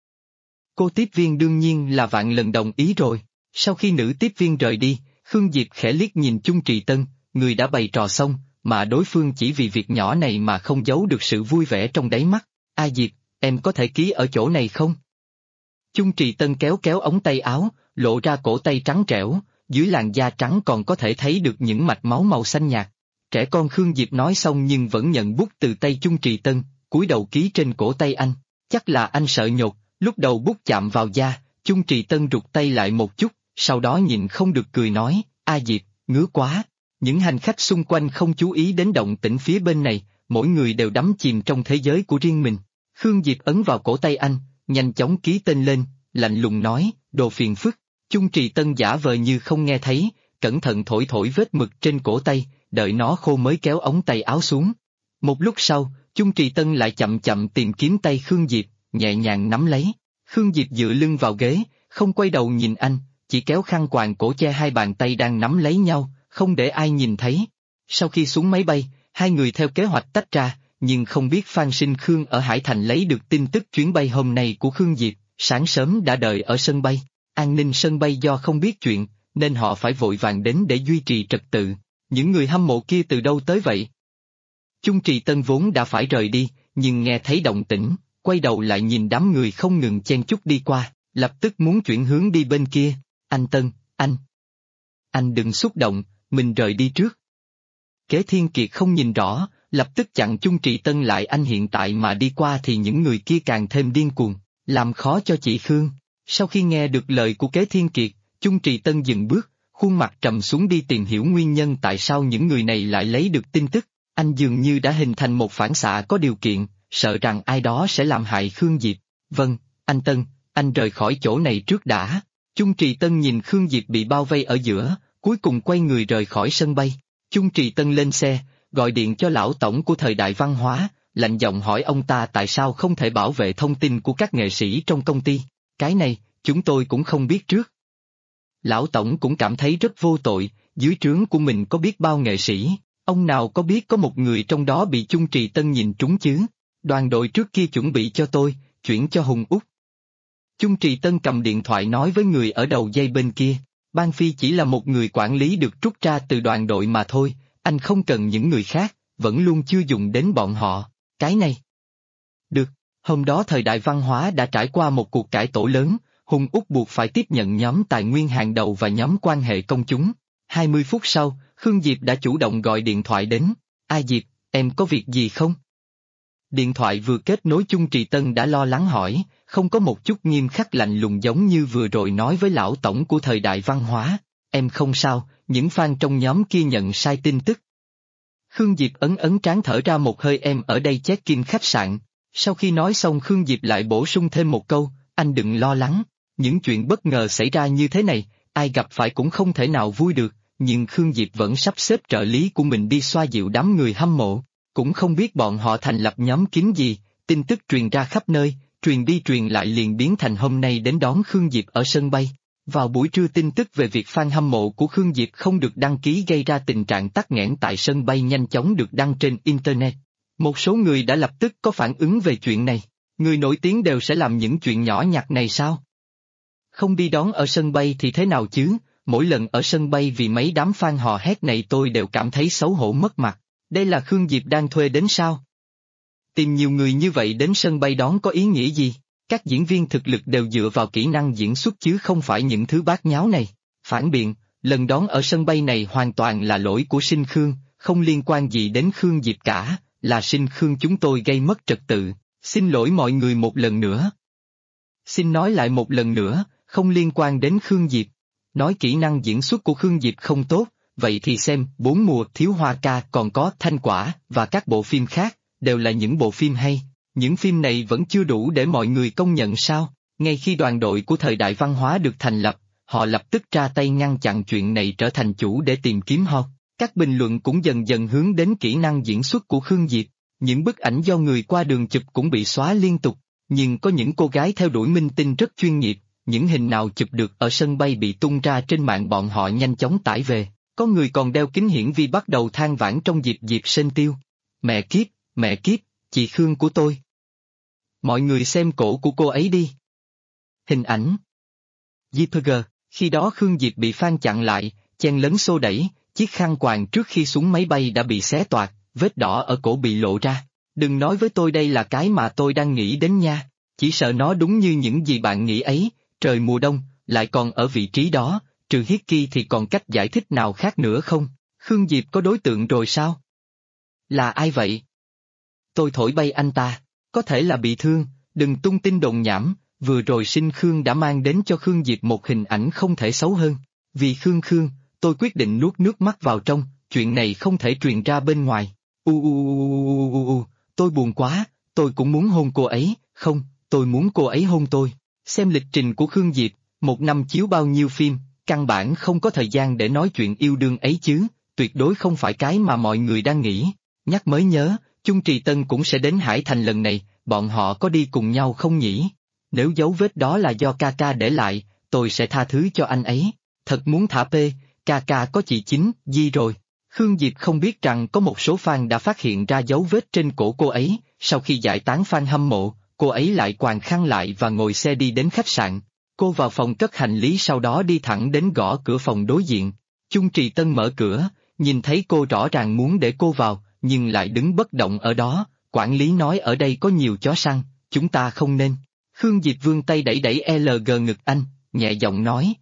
Cô tiếp viên đương nhiên là vạn lần đồng ý rồi. Sau khi nữ tiếp viên rời đi, Khương Diệp khẽ liếc nhìn Chung Trì Tân, người đã bày trò xong, mà đối phương chỉ vì việc nhỏ này mà không giấu được sự vui vẻ trong đáy mắt. A Diệp, em có thể ký ở chỗ này không? Chung Trì Tân kéo ống tay áo, lộ ra cổ tay trắng trẻo, dưới làn da trắng còn có thể thấy được những mạch máu màu xanh nhạt. Trẻ con Khương Diệp nói xong nhưng vẫn nhận bút từ tay Chung Trì Tân, cúi đầu ký trên cổ tay anh. Chắc là anh sợ nhột, lúc đầu bút chạm vào da, Chung Trì Tân rụt tay lại một chút, sau đó nhịn không được cười nói, A Diệp, ngứa quá. Những hành khách xung quanh không chú ý đến động tĩnh phía bên này, mỗi người đều đắm chìm trong thế giới của riêng mình. Khương Diệp ấn vào cổ tay anh, nhanh chóng ký tên lên, lạnh lùng nói, đồ phiền phức. Chung Trì Tân giả vờ như không nghe thấy, cẩn thận thổi vết mực trên cổ tay, đợi nó khô mới kéo ống tay áo xuống. Một lúc sau, Chung Trì Tân lại chậm chậm tìm kiếm tay Khương Diệp, nhẹ nhàng nắm lấy. Khương Diệp dựa lưng vào ghế, không quay đầu nhìn anh, chỉ kéo khăn quàng cổ che hai bàn tay đang nắm lấy nhau, không để ai nhìn thấy. Sau khi xuống máy bay, hai người theo kế hoạch tách ra, nhưng không biết Phan Sinh Khương ở Hải Thành lấy được tin tức chuyến bay hôm nay của Khương Diệp, sáng sớm đã đợi ở sân bay. An ninh sân bay do không biết chuyện, nên họ phải vội vàng đến để duy trì trật tự. Những người hâm mộ kia từ đâu tới vậy? Chung Trì Tân vốn đã phải rời đi, nhưng nghe thấy động tĩnh, quay đầu lại nhìn đám người không ngừng chen chúc đi qua, lập tức muốn chuyển hướng đi bên kia. Anh Tân, anh đừng xúc động, mình rời đi trước. Kế Thiên Kiệt không nhìn rõ, lập tức chặn Chung Trì Tân lại. Anh hiện tại mà đi qua thì những người kia càng thêm điên cuồng, làm khó cho chị Khương. Sau khi nghe được lời của Kế Thiên Kiệt, Chung Trì Tân dừng bước, khuôn mặt trầm xuống đi tìm hiểu nguyên nhân tại sao những người này lại lấy được tin tức. Anh dường như đã hình thành một phản xạ có điều kiện, sợ rằng ai đó sẽ làm hại Khương Diệp. Vâng, anh Tân, anh rời khỏi chỗ này trước đã. Chung Trì Tân nhìn Khương Diệp bị bao vây ở giữa, cuối cùng quay người rời khỏi sân bay. Chung Trì Tân lên xe, gọi điện cho lão tổng của Thời Đại Văn Hóa, lạnh giọng hỏi ông ta tại sao không thể bảo vệ thông tin của các nghệ sĩ trong công ty. Cái này, chúng tôi cũng không biết trước. Lão tổng cũng cảm thấy rất vô tội, dưới trướng của mình có biết bao nghệ sĩ, ông nào có biết có một người trong đó bị Chung Trì Tân nhìn trúng chứ. Đoàn đội trước kia chuẩn bị cho tôi, chuyển cho Hùng Úc. Chung Trì Tân cầm điện thoại nói với người ở đầu dây bên kia, Ban Phi chỉ là một người quản lý được rút ra từ đoàn đội mà thôi, anh không cần những người khác, vẫn luôn chưa dùng đến bọn họ, cái này. Được, hôm đó Thời Đại Văn Hóa đã trải qua một cuộc cải tổ lớn, Hùng Úc buộc phải tiếp nhận nhóm tài nguyên hàng đầu và nhóm quan hệ công chúng. 20 phút sau, Khương Diệp đã chủ động gọi điện thoại đến, Diệp, em có việc gì không? Điện thoại vừa kết nối Chung Trì Tân đã lo lắng hỏi, không có một chút nghiêm khắc lạnh lùng giống như vừa rồi nói với lão tổng của Thời Đại Văn Hóa. Em không sao, những fan trong nhóm kia nhận sai tin tức. Khương Diệp ấn trán thở ra một hơi, em ở đây check-in khách sạn. Sau khi nói xong Khương Diệp lại bổ sung thêm một câu, anh đừng lo lắng, những chuyện bất ngờ xảy ra như thế này, ai gặp phải cũng không thể nào vui được, nhưng Khương Diệp vẫn sắp xếp trợ lý của mình đi xoa dịu đám người hâm mộ. Cũng không biết bọn họ thành lập nhóm kín gì, tin tức truyền ra khắp nơi, truyền đi truyền lại liền biến thành hôm nay đến đón Khương Diệp ở sân bay. Vào buổi trưa tin tức về việc fan hâm mộ của Khương Diệp không được đăng ký gây ra tình trạng tắc nghẽn tại sân bay nhanh chóng được đăng trên Internet. Một số người đã lập tức có phản ứng về chuyện này, người nổi tiếng đều sẽ làm những chuyện nhỏ nhặt này sao? Không đi đón ở sân bay thì thế nào chứ, mỗi lần ở sân bay vì mấy đám fan hò hét này tôi đều cảm thấy xấu hổ mất mặt. Đây là Khương Diệp đang thuê đến sao? Tìm nhiều người như vậy đến sân bay đón có ý nghĩa gì? Các diễn viên thực lực đều dựa vào kỹ năng diễn xuất chứ không phải những thứ bát nháo này. Phản biện, lần đón ở sân bay này hoàn toàn là lỗi của Sinh Khương, không liên quan gì đến Khương Diệp cả, là Sinh Khương chúng tôi gây mất trật tự, xin lỗi mọi người một lần nữa. Xin nói lại một lần nữa, không liên quan đến Khương Diệp. Nói kỹ năng diễn xuất của Khương Diệp không tốt, vậy thì xem Bốn Mùa Thiếu Hoa Ca còn có Thanh Quả và các bộ phim khác, đều là những bộ phim hay. Những phim này vẫn chưa đủ để mọi người công nhận sao? Ngay khi đoàn đội của Thời Đại Văn Hóa được thành lập, họ lập tức ra tay ngăn chặn chuyện này trở thành chủ để tìm kiếm họ. Các bình luận cũng dần dần hướng đến kỹ năng diễn xuất của Khương Diệp. Những bức ảnh do người qua đường chụp cũng bị xóa liên tục, nhưng có những cô gái theo đuổi minh tinh rất chuyên nghiệp, những hình nào chụp được ở sân bay bị tung ra trên mạng bọn họ nhanh chóng tải về. Có người còn đeo kính hiển vi bắt đầu than vãn trong dịp sinh tiêu. Mẹ kiếp, chị Khương của tôi. Mọi người xem cổ của cô ấy đi. Hình ảnh. JPG, khi đó Khương Diệp bị fan chặn lại, chen lấn xô đẩy, chiếc khăn quàng trước khi xuống máy bay đã bị xé toạc, vết đỏ ở cổ bị lộ ra. Đừng nói với tôi đây là cái mà tôi đang nghĩ đến nha, chỉ sợ nó đúng như những gì bạn nghĩ ấy, trời mùa đông, lại còn ở vị trí đó. Trừ Hickey thì còn cách giải thích nào khác nữa không? Khương Diệp có đối tượng rồi sao? Là ai vậy? Tôi thổi bay anh ta, có thể là bị thương, đừng tung tin đồn nhảm, vừa rồi Sinh Khương đã mang đến cho Khương Diệp một hình ảnh không thể xấu hơn. Vì Khương, tôi quyết định nuốt nước mắt vào trong, chuyện này không thể truyền ra bên ngoài. Tôi buồn quá, tôi cũng muốn hôn cô ấy, không, tôi muốn cô ấy hôn tôi. Xem lịch trình của Khương Diệp, một năm chiếu bao nhiêu phim, căn bản không có thời gian để nói chuyện yêu đương ấy chứ, tuyệt đối không phải cái mà mọi người đang nghĩ. Nhắc mới nhớ, Chung Trì Tân cũng sẽ đến Hải Thành lần này, bọn họ có đi cùng nhau không nhỉ? Nếu dấu vết đó là do ca để lại, tôi sẽ tha thứ cho anh ấy. Thật muốn thả ca có chị Chính, Di rồi. Khương Diệp không biết rằng có một số fan đã phát hiện ra dấu vết trên cổ cô ấy, sau khi giải tán fan hâm mộ, cô ấy lại quàng khăn lại và ngồi xe đi đến khách sạn. Cô vào phòng cất hành lý sau đó đi thẳng đến gõ cửa phòng đối diện. Chung Trì Tân mở cửa, nhìn thấy cô rõ ràng muốn để cô vào, nhưng lại đứng bất động ở đó, quản lý nói ở đây có nhiều chó săn, chúng ta không nên. Khương Diệp vươn tay đẩy LG ngực anh, nhẹ giọng nói,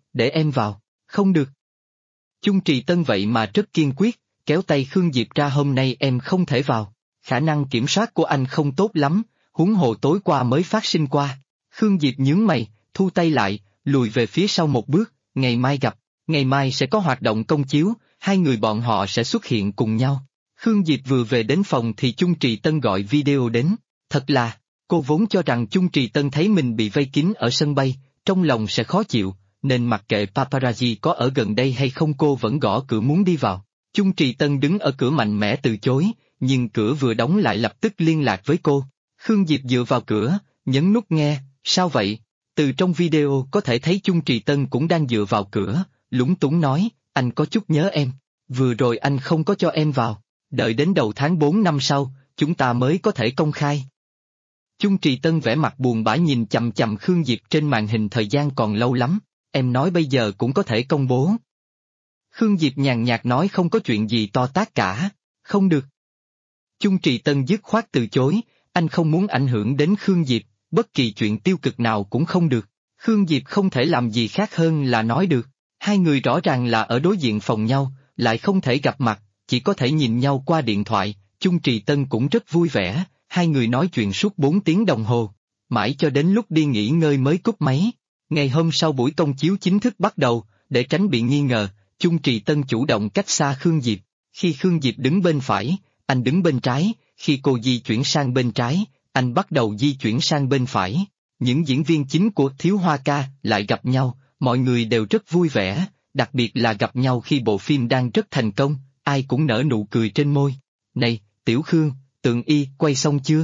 để em vào. Không được. Chung Trì Tân vậy mà rất kiên quyết, kéo tay Khương Diệp ra, hôm nay em không thể vào. Khả năng kiểm soát của anh không tốt lắm, huống hồ tối qua mới phát sinh qua. Khương Diệp nhướng mày, thu tay lại, lùi về phía sau một bước, ngày mai gặp, ngày mai sẽ có hoạt động công chiếu, hai người bọn họ sẽ xuất hiện cùng nhau. Khương Diệp vừa về đến phòng thì Chung Trì Tân gọi video đến, thật là, cô vốn cho rằng Chung Trì Tân thấy mình bị vây kín ở sân bay, trong lòng sẽ khó chịu, nên mặc kệ paparazzi có ở gần đây hay không cô vẫn gõ cửa muốn đi vào. Chung Trì Tân đứng ở cửa mạnh mẽ từ chối, nhưng cửa vừa đóng lại lập tức liên lạc với cô. Khương Diệp dựa vào cửa, nhấn nút nghe, sao vậy? Từ trong video có thể thấy Chung Trì Tân cũng đang dựa vào cửa, lúng túng nói, anh có chút nhớ em, vừa rồi anh không có cho em vào, đợi đến đầu tháng 4 năm sau, chúng ta mới có thể công khai. Chung Trì Tân vẻ mặt buồn bã nhìn chằm chằm Khương Diệp trên màn hình, thời gian còn lâu lắm, em nói bây giờ cũng có thể công bố. Khương Diệp nhàn nhạt nói không có chuyện gì to tát cả, không được. Chung Trì Tân dứt khoát từ chối, anh không muốn ảnh hưởng đến Khương Diệp, bất kỳ chuyện tiêu cực nào cũng không được. Khương Diệp không thể làm gì khác hơn là nói được, hai người rõ ràng là ở đối diện phòng nhau, lại không thể gặp mặt, chỉ có thể nhìn nhau qua điện thoại. Chung Trì Tân cũng rất vui vẻ, hai người nói chuyện suốt 4 tiếng đồng hồ, mãi cho đến lúc đi nghỉ ngơi mới cúp máy. Ngày hôm sau buổi công chiếu chính thức bắt đầu, để tránh bị nghi ngờ, Chung Trì Tân chủ động cách xa Khương Diệp, khi Khương Diệp đứng bên phải, anh đứng bên trái, khi cô di chuyển sang bên trái, anh bắt đầu di chuyển sang bên phải. Những diễn viên chính của Thiếu Hoa Ca lại gặp nhau, mọi người đều rất vui vẻ, đặc biệt là gặp nhau khi bộ phim đang rất thành công, ai cũng nở nụ cười trên môi. Này, Tiểu Khương, Tượng Y quay xong chưa?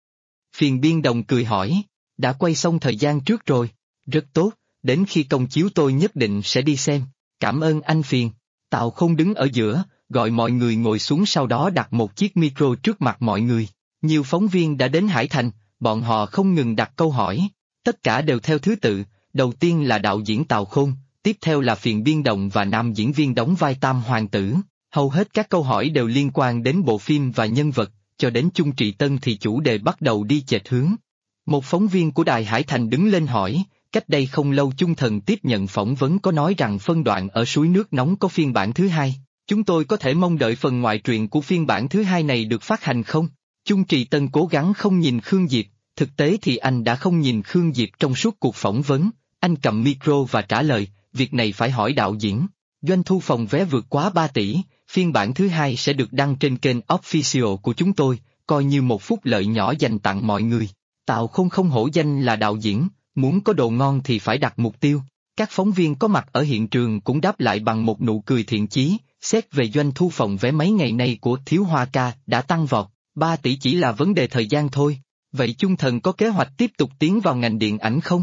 Phiền biên đồng cười hỏi, đã quay xong thời gian trước rồi, rất tốt, đến khi công chiếu tôi nhất định sẽ đi xem, cảm ơn anh Phiền. Tào Không đứng ở giữa, gọi mọi người ngồi xuống, sau đó đặt một chiếc micro trước mặt mọi người. Nhiều phóng viên đã đến Hải Thành, bọn họ không ngừng đặt câu hỏi, tất cả đều theo thứ tự, đầu tiên là đạo diễn Tào Khôn, tiếp theo là Phiền biên đồng và nam diễn viên đóng vai Tam Hoàng Tử. Hầu hết các câu hỏi đều liên quan đến bộ phim và nhân vật, cho đến Chung Trì Tân thì chủ đề bắt đầu đi chệch hướng. Một phóng viên của Đài Hải Thành đứng lên hỏi, cách đây không lâu Chung Thần tiếp nhận phỏng vấn có nói rằng phân đoạn ở suối nước nóng có phiên bản thứ hai, chúng tôi có thể mong đợi phần ngoại truyện của phiên bản thứ hai này được phát hành không? Chung Trì Tân cố gắng không nhìn Khương Diệp, thực tế thì anh đã không nhìn Khương Diệp trong suốt cuộc phỏng vấn, anh cầm micro và trả lời, việc này phải hỏi đạo diễn. Doanh thu phòng vé vượt quá 3 tỷ, phiên bản thứ hai sẽ được đăng trên kênh official của chúng tôi, coi như một phúc lợi nhỏ dành tặng mọi người. Tào không hổ danh là đạo diễn, muốn có đồ ngon thì phải đặt mục tiêu. Các phóng viên có mặt ở hiện trường cũng đáp lại bằng một nụ cười thiện chí, xét về doanh thu phòng vé mấy ngày nay của Thiếu Hoa Ca đã tăng vọt, 3 tỷ chỉ là vấn đề thời gian thôi. Vậy Chung Thần có kế hoạch tiếp tục tiến vào ngành điện ảnh không?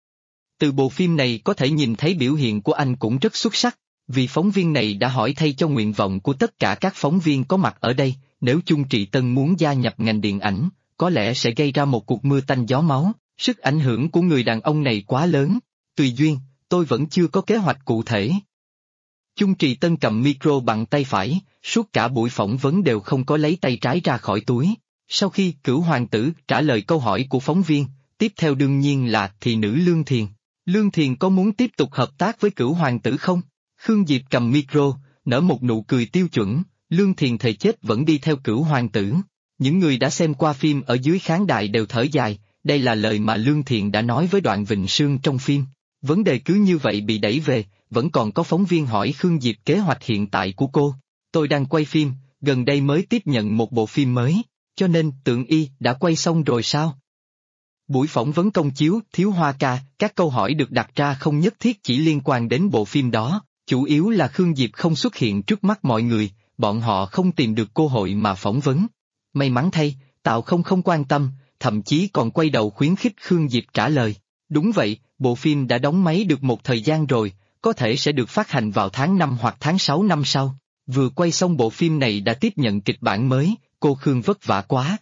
Từ bộ phim này có thể nhìn thấy biểu hiện của anh cũng rất xuất sắc, vì phóng viên này đã hỏi thay cho nguyện vọng của tất cả các phóng viên có mặt ở đây, nếu Chung Trì Tân muốn gia nhập ngành điện ảnh, có lẽ sẽ gây ra một cuộc mưa tanh gió máu, sức ảnh hưởng của người đàn ông này quá lớn. Tùy duyên, tôi vẫn chưa có kế hoạch cụ thể. Chung Trì Tân cầm micro bằng tay phải, suốt cả buổi phỏng vấn đều không có lấy tay trái ra khỏi túi. Sau khi Cửu Hoàng Tử trả lời câu hỏi của phóng viên, tiếp theo đương nhiên là thị nữ Lương Thiền. Lương Thiền có muốn tiếp tục hợp tác với Cửu Hoàng Tử không? Khương Diệp cầm micro, nở một nụ cười tiêu chuẩn, Lương Thiền thề chết vẫn đi theo Cửu Hoàng Tử. Những người đã xem qua phim ở dưới khán đài đều thở dài, đây là lời mà Lương Thiền đã nói với Đoạn Vịnh Sương trong phim. Vấn đề cứ như vậy bị đẩy về, vẫn còn có phóng viên hỏi Khương Diệp kế hoạch hiện tại của cô. Tôi đang quay phim, gần đây mới tiếp nhận một bộ phim mới, cho nên Tượng Y đã quay xong rồi sao? Buổi phỏng vấn công chiếu Thiếu Hoa Ca, các câu hỏi được đặt ra không nhất thiết chỉ liên quan đến bộ phim đó, chủ yếu là Khương Diệp không xuất hiện trước mắt mọi người, bọn họ không tìm được cơ hội mà phỏng vấn. May mắn thay, Tào không quan tâm, thậm chí còn quay đầu khuyến khích Khương Diệp trả lời. Đúng vậy, bộ phim đã đóng máy được một thời gian rồi, có thể sẽ được phát hành vào tháng 5 hoặc tháng 6 năm sau. Vừa quay xong bộ phim này đã tiếp nhận kịch bản mới, cô Khương vất vả quá.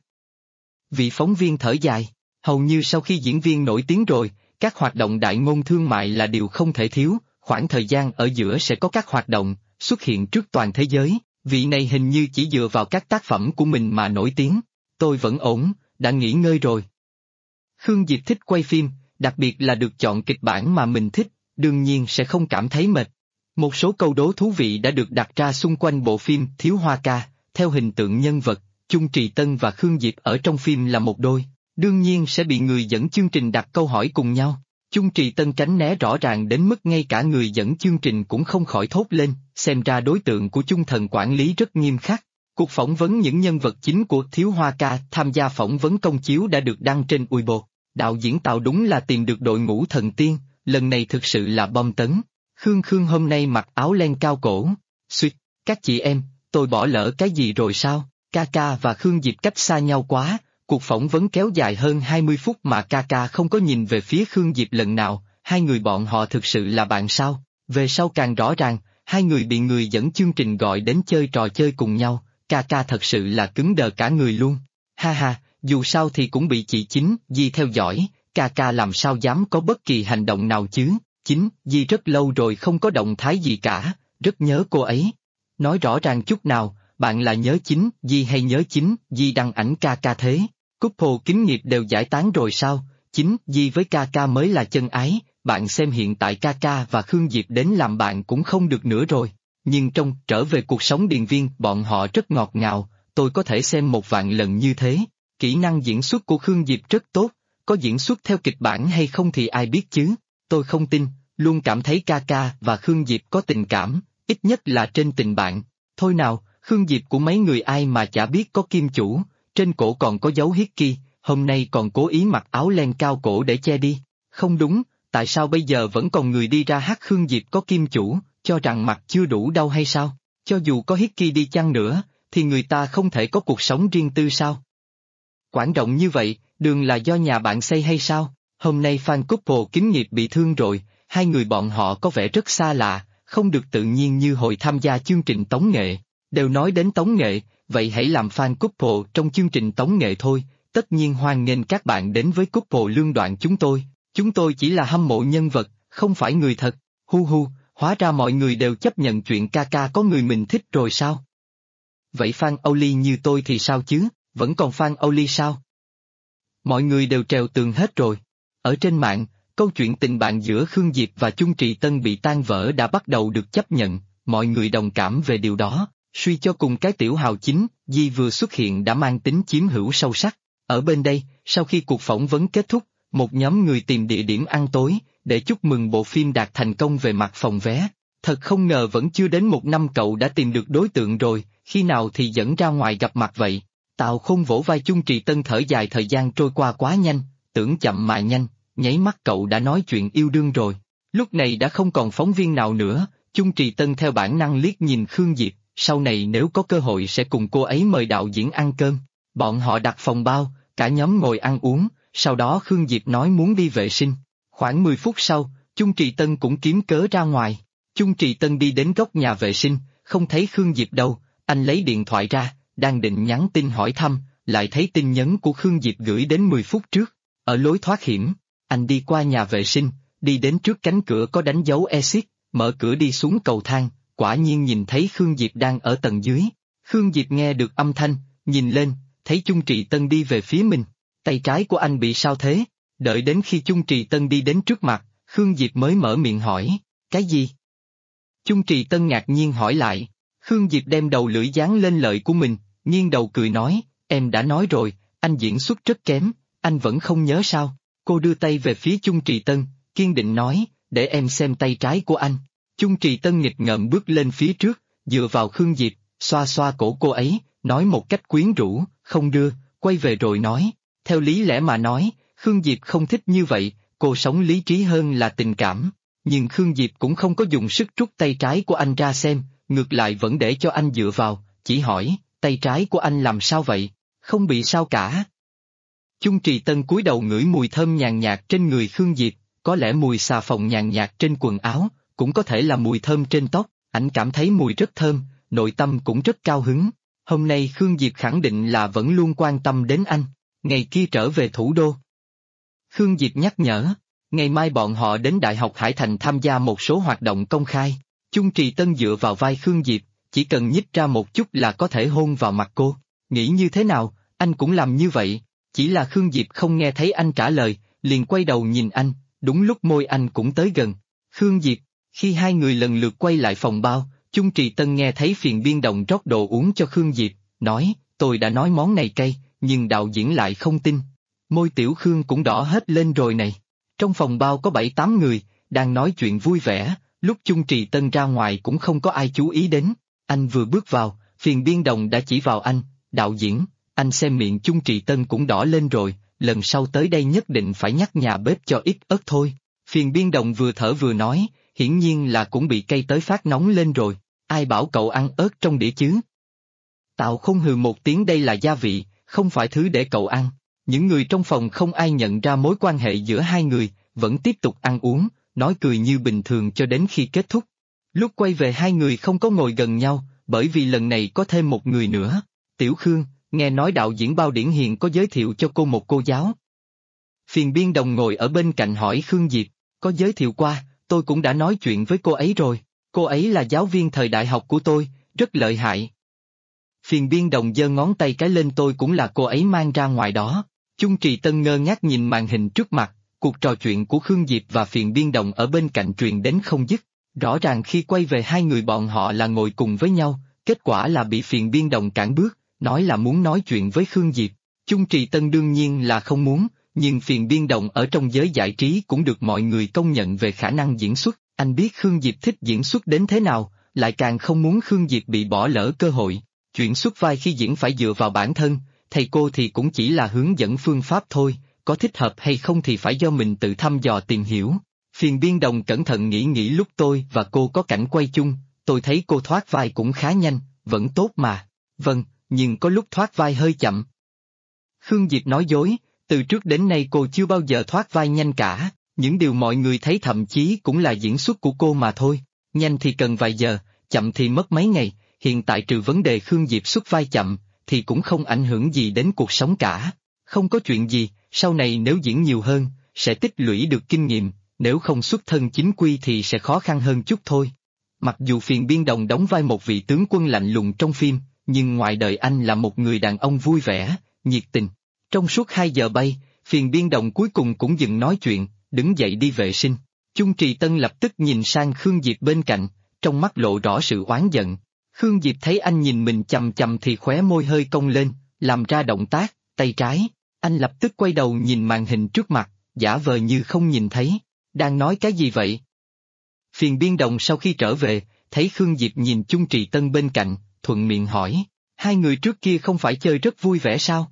Vị phóng viên thở dài, hầu như sau khi diễn viên nổi tiếng rồi, các hoạt động đại ngôn thương mại là điều không thể thiếu, khoảng thời gian ở giữa sẽ có các hoạt động, xuất hiện trước toàn thế giới, vị này hình như chỉ dựa vào các tác phẩm của mình mà nổi tiếng. Tôi vẫn ổn, đã nghỉ ngơi rồi. Khương Diệp thích quay phim, đặc biệt là được chọn kịch bản mà mình thích, đương nhiên sẽ không cảm thấy mệt. Một số câu đố thú vị đã được đặt ra xung quanh bộ phim Thiếu Hoa Ca, theo hình tượng nhân vật, Chung Trì Tân và Khương Diệp ở trong phim là một đôi, đương nhiên sẽ bị người dẫn chương trình đặt câu hỏi cùng nhau. Chung Trì Tân tránh né rõ ràng đến mức ngay cả người dẫn chương trình cũng không khỏi thốt lên, xem ra đối tượng của Chung Thần quản lý rất nghiêm khắc. Cuộc phỏng vấn những nhân vật chính của Thiếu Hoa Ca tham gia phỏng vấn công chiếu đã được đăng trên Weibo. Đạo diễn Tào đúng là tìm được đội ngũ thần tiên, lần này thực sự là bom tấn. Khương hôm nay mặc áo len cao cổ. Suýt, các chị em, tôi bỏ lỡ cái gì rồi sao? Ca và Khương Diệp cách xa nhau quá, cuộc phỏng vấn kéo dài hơn 20 phút mà ca không có nhìn về phía Khương Diệp lần nào, hai người bọn họ thực sự là bạn sao? Về sau càng rõ ràng, hai người bị người dẫn chương trình gọi đến chơi trò chơi cùng nhau, ca thật sự là cứng đờ cả người luôn. Ha ha, dù sao thì cũng bị chị Chính Di theo dõi, ca làm sao dám có bất kỳ hành động nào chứ? Chính Di rất lâu rồi không có động thái gì cả, rất nhớ cô ấy. Nói rõ ràng chút nào, bạn là nhớ Chính Di hay nhớ Chính Di đăng ảnh ca thế? Couple kính nghiệp đều giải tán rồi sao? Chính Di với ca mới là chân ái, bạn xem hiện tại ca và Khương Diệp đến làm bạn cũng không được nữa rồi. Nhưng trong Trở về cuộc sống điền viên bọn họ rất ngọt ngào, tôi có thể xem 1.000 lần như thế. Kỹ năng diễn xuất của Khương Diệp rất tốt, có diễn xuất theo kịch bản hay không thì ai biết chứ? Tôi không tin, luôn cảm thấy ca và Khương Diệp có tình cảm, ít nhất là trên tình bạn. Thôi nào, Khương Diệp của mấy người ai mà chả biết có kim chủ, trên cổ còn có dấu Hickey, hôm nay còn cố ý mặc áo len cao cổ để che đi. Không đúng, tại sao bây giờ vẫn còn người đi ra hát Khương Diệp có kim chủ, cho rằng mặt chưa đủ đau hay sao? Cho dù có Hickey đi chăng nữa, thì người ta không thể có cuộc sống riêng tư sao? Quảng rộng như vậy, đường là do nhà bạn xây hay sao? Hôm nay fan couple kính nghiệp bị thương rồi, hai người bọn họ có vẻ rất xa lạ, không được tự nhiên như hồi tham gia chương trình tống nghệ. Đều nói đến tống nghệ, vậy hãy làm fan couple trong chương trình tống nghệ thôi, tất nhiên hoan nghênh các bạn đến với couple lương đoạn chúng tôi chỉ là hâm mộ nhân vật, không phải người thật, hu, hóa ra mọi người đều chấp nhận chuyện ca có người mình thích rồi sao? Vậy fan Oli như tôi thì sao chứ, vẫn còn fan Oli sao? Mọi người đều trèo tường hết rồi. Ở trên mạng, câu chuyện tình bạn giữa Khương Diệp và Chung Trì Tân bị tan vỡ đã bắt đầu được chấp nhận, mọi người đồng cảm về điều đó, suy cho cùng cái tiểu hào Chính Di vừa xuất hiện đã mang tính chiếm hữu sâu sắc. Ở bên đây, sau khi cuộc phỏng vấn kết thúc, một nhóm người tìm địa điểm ăn tối, để chúc mừng bộ phim đạt thành công về mặt phòng vé. Thật không ngờ vẫn chưa đến 1 năm cậu đã tìm được đối tượng rồi, khi nào thì dẫn ra ngoài gặp mặt vậy? Tào Khôn vỗ vai Chung Trì Tân thở dài, thời gian trôi qua quá nhanh, tưởng chậm mà nhanh, nháy mắt cậu đã nói chuyện yêu đương rồi. Lúc này đã không còn phóng viên nào nữa, Chung Trì Tân theo bản năng liếc nhìn Khương Diệp, sau này nếu có cơ hội sẽ cùng cô ấy mời đạo diễn ăn cơm. Bọn họ đặt phòng bao, cả nhóm ngồi ăn uống, sau đó Khương Diệp nói muốn đi vệ sinh. Khoảng 10 phút sau, Chung Trì Tân cũng kiếm cớ ra ngoài. Chung Trì Tân đi đến góc nhà vệ sinh, không thấy Khương Diệp đâu, anh lấy điện thoại ra, đang định nhắn tin hỏi thăm, lại thấy tin nhắn của Khương Diệp gửi đến 10 phút trước. Ở lối thoát hiểm, anh đi qua nhà vệ sinh, đi đến trước cánh cửa có đánh dấu exit, mở cửa đi xuống cầu thang, quả nhiên nhìn thấy Khương Diệp đang ở tầng dưới. Khương Diệp nghe được âm thanh, nhìn lên, thấy Chung Trì Tân đi về phía mình. Tay trái của anh bị sao thế? Đợi đến khi Chung Trì Tân đi đến trước mặt, Khương Diệp mới mở miệng hỏi, cái gì? Chung Trì Tân ngạc nhiên hỏi lại. Khương Diệp đem đầu lưỡi dán lên lợi của mình, nghiêng đầu cười nói, em đã nói rồi, anh diễn xuất rất kém, anh vẫn không nhớ sao? Cô đưa tay về phía Chung Trì Tân, kiên định nói, để em xem tay trái của anh. Chung Trì Tân nghịch ngợm bước lên phía trước, dựa vào Khương Diệp, xoa xoa cổ cô ấy, nói một cách quyến rũ, không đưa, quay về rồi nói, theo lý lẽ mà nói, Khương Diệp không thích như vậy, cô sống lý trí hơn là tình cảm. Nhưng Khương Diệp cũng không có dùng sức rút tay trái của anh ra xem, ngược lại vẫn để cho anh dựa vào, chỉ hỏi, tay trái của anh làm sao vậy? Không bị sao cả. Chung Trì Tân cúi đầu ngửi mùi thơm nhàn nhạt trên người Khương Diệp, có lẽ mùi xà phòng nhàn nhạt trên quần áo, cũng có thể là mùi thơm trên tóc, anh cảm thấy mùi rất thơm, nội tâm cũng rất cao hứng. Hôm nay Khương Diệp khẳng định là vẫn luôn quan tâm đến anh, ngày kia trở về thủ đô. Khương Diệp nhắc nhở, ngày mai bọn họ đến Đại học Hải Thành tham gia một số hoạt động công khai. Chung Trì Tân dựa vào vai Khương Diệp, chỉ cần nhích ra một chút là có thể hôn vào mặt cô. Nghĩ như thế nào, anh cũng làm như vậy, chỉ là Khương Diệp không nghe thấy anh trả lời, liền quay đầu nhìn anh, đúng lúc môi anh cũng tới gần. Khương Diệp, khi hai người lần lượt quay lại phòng bao, Chung Trì Tân nghe thấy Phiền Biên Đồng rót đồ uống cho Khương Diệp, nói, tôi đã nói món này cay, nhưng đạo diễn lại không tin. Môi Tiểu Khương cũng đỏ hết lên rồi này. Trong phòng bao có 7-8 người, đang nói chuyện vui vẻ, lúc Chung Trì Tân ra ngoài cũng không có ai chú ý đến. Anh vừa bước vào, Phiền Biên Đồng đã chỉ vào anh, đạo diễn, anh xem miệng Chung Trì Tân cũng đỏ lên rồi, lần sau tới đây nhất định phải nhắc nhà bếp cho ít ớt thôi. Phiền Biên Đồng vừa thở vừa nói, hiển nhiên là cũng bị cay tới phát nóng lên rồi, ai bảo cậu ăn ớt trong đĩa chứ? Tào Không hừ một tiếng, đây là gia vị, không phải thứ để cậu ăn. Những người trong phòng không ai nhận ra mối quan hệ giữa hai người, vẫn tiếp tục ăn uống, nói cười như bình thường cho đến khi kết thúc. Lúc quay về hai người không có ngồi gần nhau, bởi vì lần này có thêm một người nữa. Tiểu Khương, nghe nói đạo diễn Bao Điển Hiền có giới thiệu cho cô một cô giáo. Phiền Biên Đồng ngồi ở bên cạnh hỏi Khương Diệp, có giới thiệu qua, tôi cũng đã nói chuyện với cô ấy rồi, cô ấy là giáo viên thời đại học của tôi, rất lợi hại. Phiền Biên Đồng giơ ngón tay cái lên, tôi cũng là cô ấy mang ra ngoài đó. Chung Trì Tân ngơ ngác nhìn màn hình trước mặt, cuộc trò chuyện của Khương Diệp và Phiền Biên Đồng ở bên cạnh truyền đến không dứt. Rõ ràng khi quay về hai người bọn họ là ngồi cùng với nhau, kết quả là bị Phiền Biên Đồng cản bước, nói là muốn nói chuyện với Khương Diệp. Chung Trì Tân đương nhiên là không muốn, nhưng Phiền Biên Đồng ở trong giới giải trí cũng được mọi người công nhận về khả năng diễn xuất. Anh biết Khương Diệp thích diễn xuất đến thế nào, lại càng không muốn Khương Diệp bị bỏ lỡ cơ hội. Chuyện xuất vai khi diễn phải dựa vào bản thân, thầy cô thì cũng chỉ là hướng dẫn phương pháp thôi, có thích hợp hay không thì phải do mình tự thăm dò tìm hiểu. Phiền Biên Đồng cẩn thận nghĩ lúc tôi và cô có cảnh quay chung, tôi thấy cô thoát vai cũng khá nhanh, vẫn tốt mà. Vâng, nhưng có lúc thoát vai hơi chậm. Khương Diệp nói dối, từ trước đến nay cô chưa bao giờ thoát vai nhanh cả, những điều mọi người thấy thậm chí cũng là diễn xuất của cô mà thôi. Nhanh thì cần vài giờ, chậm thì mất mấy ngày, hiện tại trừ vấn đề Khương Diệp xuất vai chậm, thì cũng không ảnh hưởng gì đến cuộc sống cả. Không có chuyện gì, sau này nếu diễn nhiều hơn, sẽ tích lũy được kinh nghiệm, nếu không xuất thân chính quy thì sẽ khó khăn hơn chút thôi. Mặc dù Phiền Biên Đồng đóng vai một vị tướng quân lạnh lùng trong phim, nhưng ngoài đời anh là một người đàn ông vui vẻ, nhiệt tình. Trong suốt 2 giờ bay, Phiền Biên Đồng cuối cùng cũng dừng nói chuyện, đứng dậy đi vệ sinh. Chung Trì Tân lập tức nhìn sang Khương Diệp bên cạnh, trong mắt lộ rõ sự oán giận. Khương Diệp thấy anh nhìn mình chằm chằm thì khóe môi hơi cong lên, làm ra động tác, tay trái. Anh lập tức quay đầu nhìn màn hình trước mặt, giả vờ như không nhìn thấy. Đang nói cái gì vậy? Phiền Biên Đồng sau khi trở về, thấy Khương Diệp nhìn Chung Trì Tân bên cạnh, thuận miệng hỏi, hai người trước kia không phải chơi rất vui vẻ sao?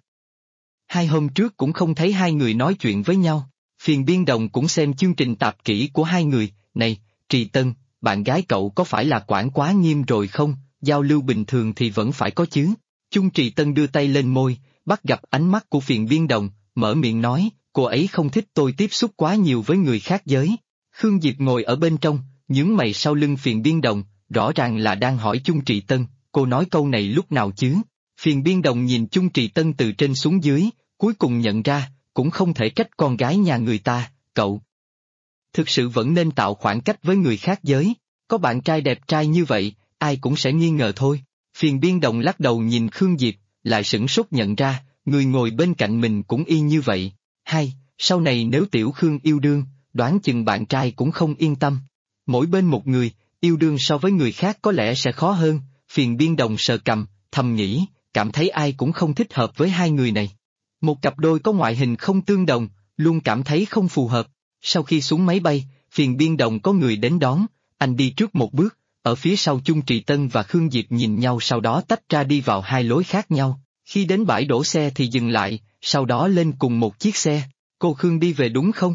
2 hôm trước cũng không thấy hai người nói chuyện với nhau. Phiền Biên Đồng cũng xem chương trình tạp kỹ của hai người, này, Trì Tân, bạn gái cậu có phải là quản quá nghiêm rồi không, giao lưu bình thường thì vẫn phải có chứ. Chung Trì Tân đưa tay lên môi, bắt gặp ánh mắt của Phiền Biên Đồng, mở miệng nói, cô ấy không thích tôi tiếp xúc quá nhiều với người khác giới. Khương Diệp ngồi ở bên trong, nhướng mày sau lưng Phiền Biên Đồng, rõ ràng là đang hỏi Chung Trì Tân, cô nói câu này lúc nào chứ? Phiền Biên Đồng nhìn Chung Trì Tân từ trên xuống dưới, cuối cùng nhận ra, cũng không thể trách con gái nhà người ta, cậu. Thực sự vẫn nên tạo khoảng cách với người khác giới, có bạn trai đẹp trai như vậy, ai cũng sẽ nghi ngờ thôi. Phiền Biên Đồng lắc đầu nhìn Khương Diệp, lại sửng sốt nhận ra, người ngồi bên cạnh mình cũng y như vậy. Hay, sau này nếu Tiểu Khương yêu đương, đoán chừng bạn trai cũng không yên tâm. Mỗi bên một người, yêu đương so với người khác có lẽ sẽ khó hơn. Phiền Biên Đồng sờ cằm, thầm nghĩ, cảm thấy ai cũng không thích hợp với hai người này. Một cặp đôi có ngoại hình không tương đồng, luôn cảm thấy không phù hợp. Sau khi xuống máy bay, Phiền Biên Đồng có người đến đón, anh đi trước một bước, ở phía sau Chung Trì Tân và Khương Diệp nhìn nhau sau đó tách ra đi vào 2 lối khác nhau. Khi đến bãi đổ xe thì dừng lại, sau đó lên cùng một chiếc xe. Cô Khương đi về đúng không?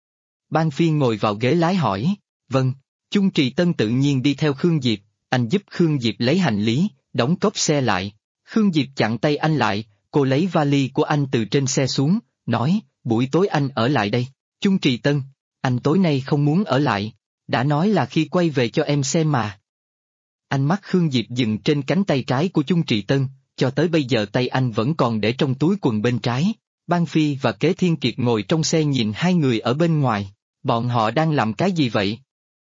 Ban Phiên ngồi vào ghế lái hỏi. Vâng. Chung Trì Tân tự nhiên đi theo Khương Diệp, anh giúp Khương Diệp lấy hành lý, đóng cốp xe lại. Khương Diệp chặn tay anh lại, cô lấy vali của anh từ trên xe xuống, nói, buổi tối anh ở lại đây. Chung Trì Tân, anh tối nay không muốn ở lại, đã nói là khi quay về cho em xem mà. Ánh mắt Khương Diệp dừng trên cánh tay trái của Chung Trì Tân, cho tới bây giờ tay anh vẫn còn để trong túi quần bên trái. Ban Phi và Kế Thiên Kiệt ngồi trong xe nhìn hai người ở bên ngoài, bọn họ đang làm cái gì vậy?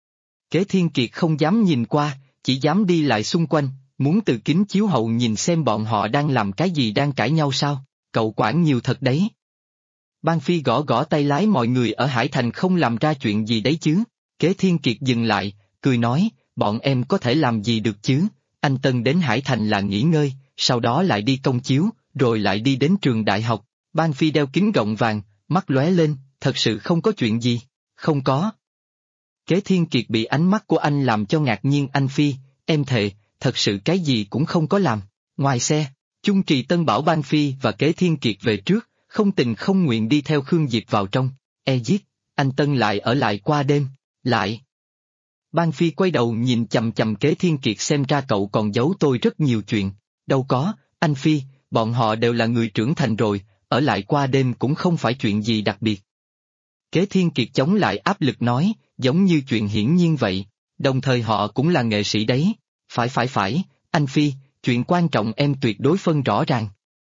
Kế Thiên Kiệt không dám nhìn qua, chỉ dám đi lại xung quanh, muốn từ kính chiếu hậu nhìn xem bọn họ đang làm cái gì, đang cãi nhau sao, cậu quản nhiều thật đấy. Ban Phi gõ gõ tay lái, mọi người ở Hải Thành không làm ra chuyện gì đấy chứ? Kế Thiên Kiệt dừng lại, cười nói, bọn em có thể làm gì được chứ, anh Tân đến Hải Thành là nghỉ ngơi, sau đó lại đi công chiếu, rồi lại đi đến trường đại học. Ban Phi đeo kính gọng vàng, mắt lóe lên, thật sự không có chuyện gì, không có. Kế Thiên Kiệt bị ánh mắt của anh làm cho ngạc nhiên. Anh Phi, em thề, thật sự cái gì cũng không có làm. Ngoài xe, Chung Trì Tân bảo Ban Phi và Kế Thiên Kiệt về trước, không tình không nguyện đi theo Khương Diệp vào trong. Giết, anh Tân lại ở lại qua đêm, lại. Ban Phi quay đầu nhìn chầm chầm Kế Thiên Kiệt, xem ra cậu còn giấu tôi rất nhiều chuyện. Đâu có, anh Phi, bọn họ đều là người trưởng thành rồi, ở lại qua đêm cũng không phải chuyện gì đặc biệt. Kế Thiên Kiệt chống lại áp lực nói, giống như chuyện hiển nhiên vậy, đồng thời họ cũng là nghệ sĩ đấy. Phải, anh Phi, chuyện quan trọng em tuyệt đối phân rõ ràng.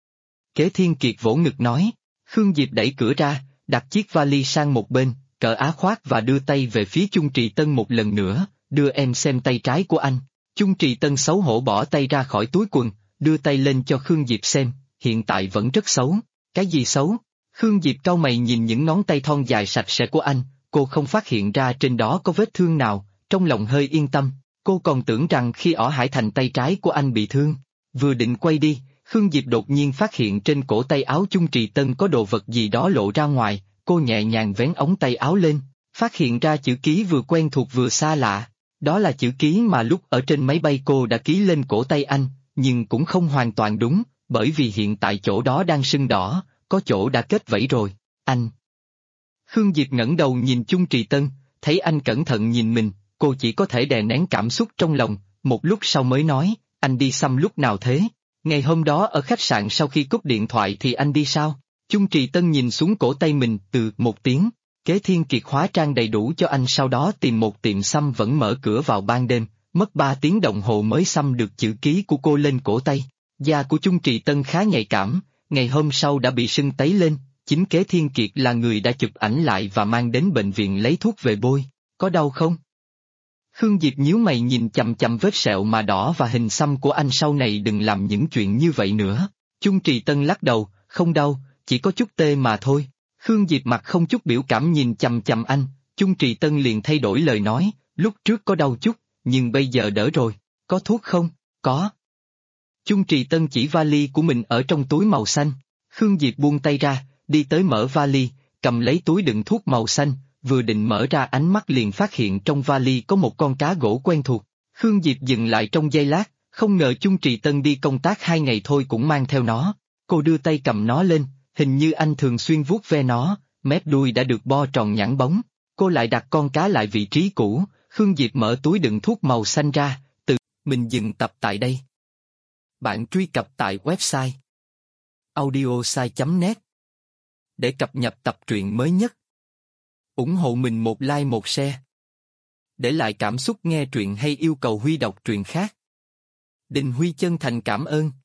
Kế Thiên Kiệt vỗ ngực nói. Khương Diệp đẩy cửa ra, đặt chiếc vali sang một bên, cởi áo khoác và đưa tay về phía Chung Trì Tân một lần nữa, đưa em xem tay trái của anh. Chung Trì Tân xấu hổ bỏ tay ra khỏi túi quần, đưa tay lên cho Khương Diệp xem, hiện tại vẫn rất xấu. Cái gì xấu? Khương Diệp cau mày nhìn những ngón tay thon dài sạch sẽ của anh, cô không phát hiện ra trên đó có vết thương nào, trong lòng hơi yên tâm, cô còn tưởng rằng khi ở Hải Thành tay trái của anh bị thương. Vừa định quay đi, Khương Diệp đột nhiên phát hiện trên cổ tay áo Chung Trì Tân có đồ vật gì đó lộ ra ngoài, cô nhẹ nhàng vén ống tay áo lên, phát hiện ra chữ ký vừa quen thuộc vừa xa lạ. Đó là chữ ký mà lúc ở trên máy bay cô đã ký lên cổ tay anh, nhưng cũng không hoàn toàn đúng, bởi vì hiện tại chỗ đó đang sưng đỏ, có chỗ đã kết vảy rồi. Anh. Khương Diệp ngẩng đầu nhìn Chung Trì Tân, thấy anh cẩn thận nhìn mình, cô chỉ có thể đè nén cảm xúc trong lòng, một lúc sau mới nói, anh đi xăm lúc nào thế? Ngày hôm đó ở khách sạn sau khi cúp điện thoại thì anh đi sao? Chung Trì Tân nhìn xuống cổ tay mình từ một tiếng. Kế Thiên Kiệt hóa trang đầy đủ cho anh, sau đó tìm một tiệm xăm vẫn mở cửa vào ban đêm, mất 3 tiếng đồng hồ mới xăm được chữ ký của cô lên cổ tay. Da của Chung Trì Tân khá nhạy cảm, ngày hôm sau đã bị sưng tấy lên, chính Kế Thiên Kiệt là người đã chụp ảnh lại và mang đến bệnh viện lấy thuốc về bôi. Có đau không? Khương Diệp nhíu mày nhìn chằm chằm vết sẹo mà đỏ và hình xăm của anh, sau này đừng làm những chuyện như vậy nữa. Chung Trì Tân lắc đầu, không đau, chỉ có chút tê mà thôi. Khương Diệp mặt không chút biểu cảm nhìn chằm chằm anh, Chung Trì Tân liền thay đổi lời nói, lúc trước có đau chút, nhưng bây giờ đỡ rồi, có thuốc không? Có. Chung Trì Tân chỉ vali của mình ở trong túi màu xanh, Khương Diệp buông tay ra, đi tới mở vali, cầm lấy túi đựng thuốc màu xanh, vừa định mở ra ánh mắt liền phát hiện trong vali có một con cá gỗ quen thuộc. Khương Diệp dừng lại trong giây lát, không ngờ Chung Trì Tân đi công tác 2 ngày thôi cũng mang theo nó. Cô đưa tay cầm nó lên, hình như anh thường xuyên vuốt ve nó, mép đuôi đã được bo tròn nhẵn bóng. Cô lại đặt con cá lại vị trí cũ, Khương Diệp mở túi đựng thuốc màu xanh ra, mình dừng tập tại đây. Bạn truy cập tại website audiosai.net để cập nhật tập truyện mới nhất. Ủng hộ mình một like một share. Để lại cảm xúc nghe truyện hay yêu cầu Huy đọc truyện khác. Đình Huy chân thành cảm ơn.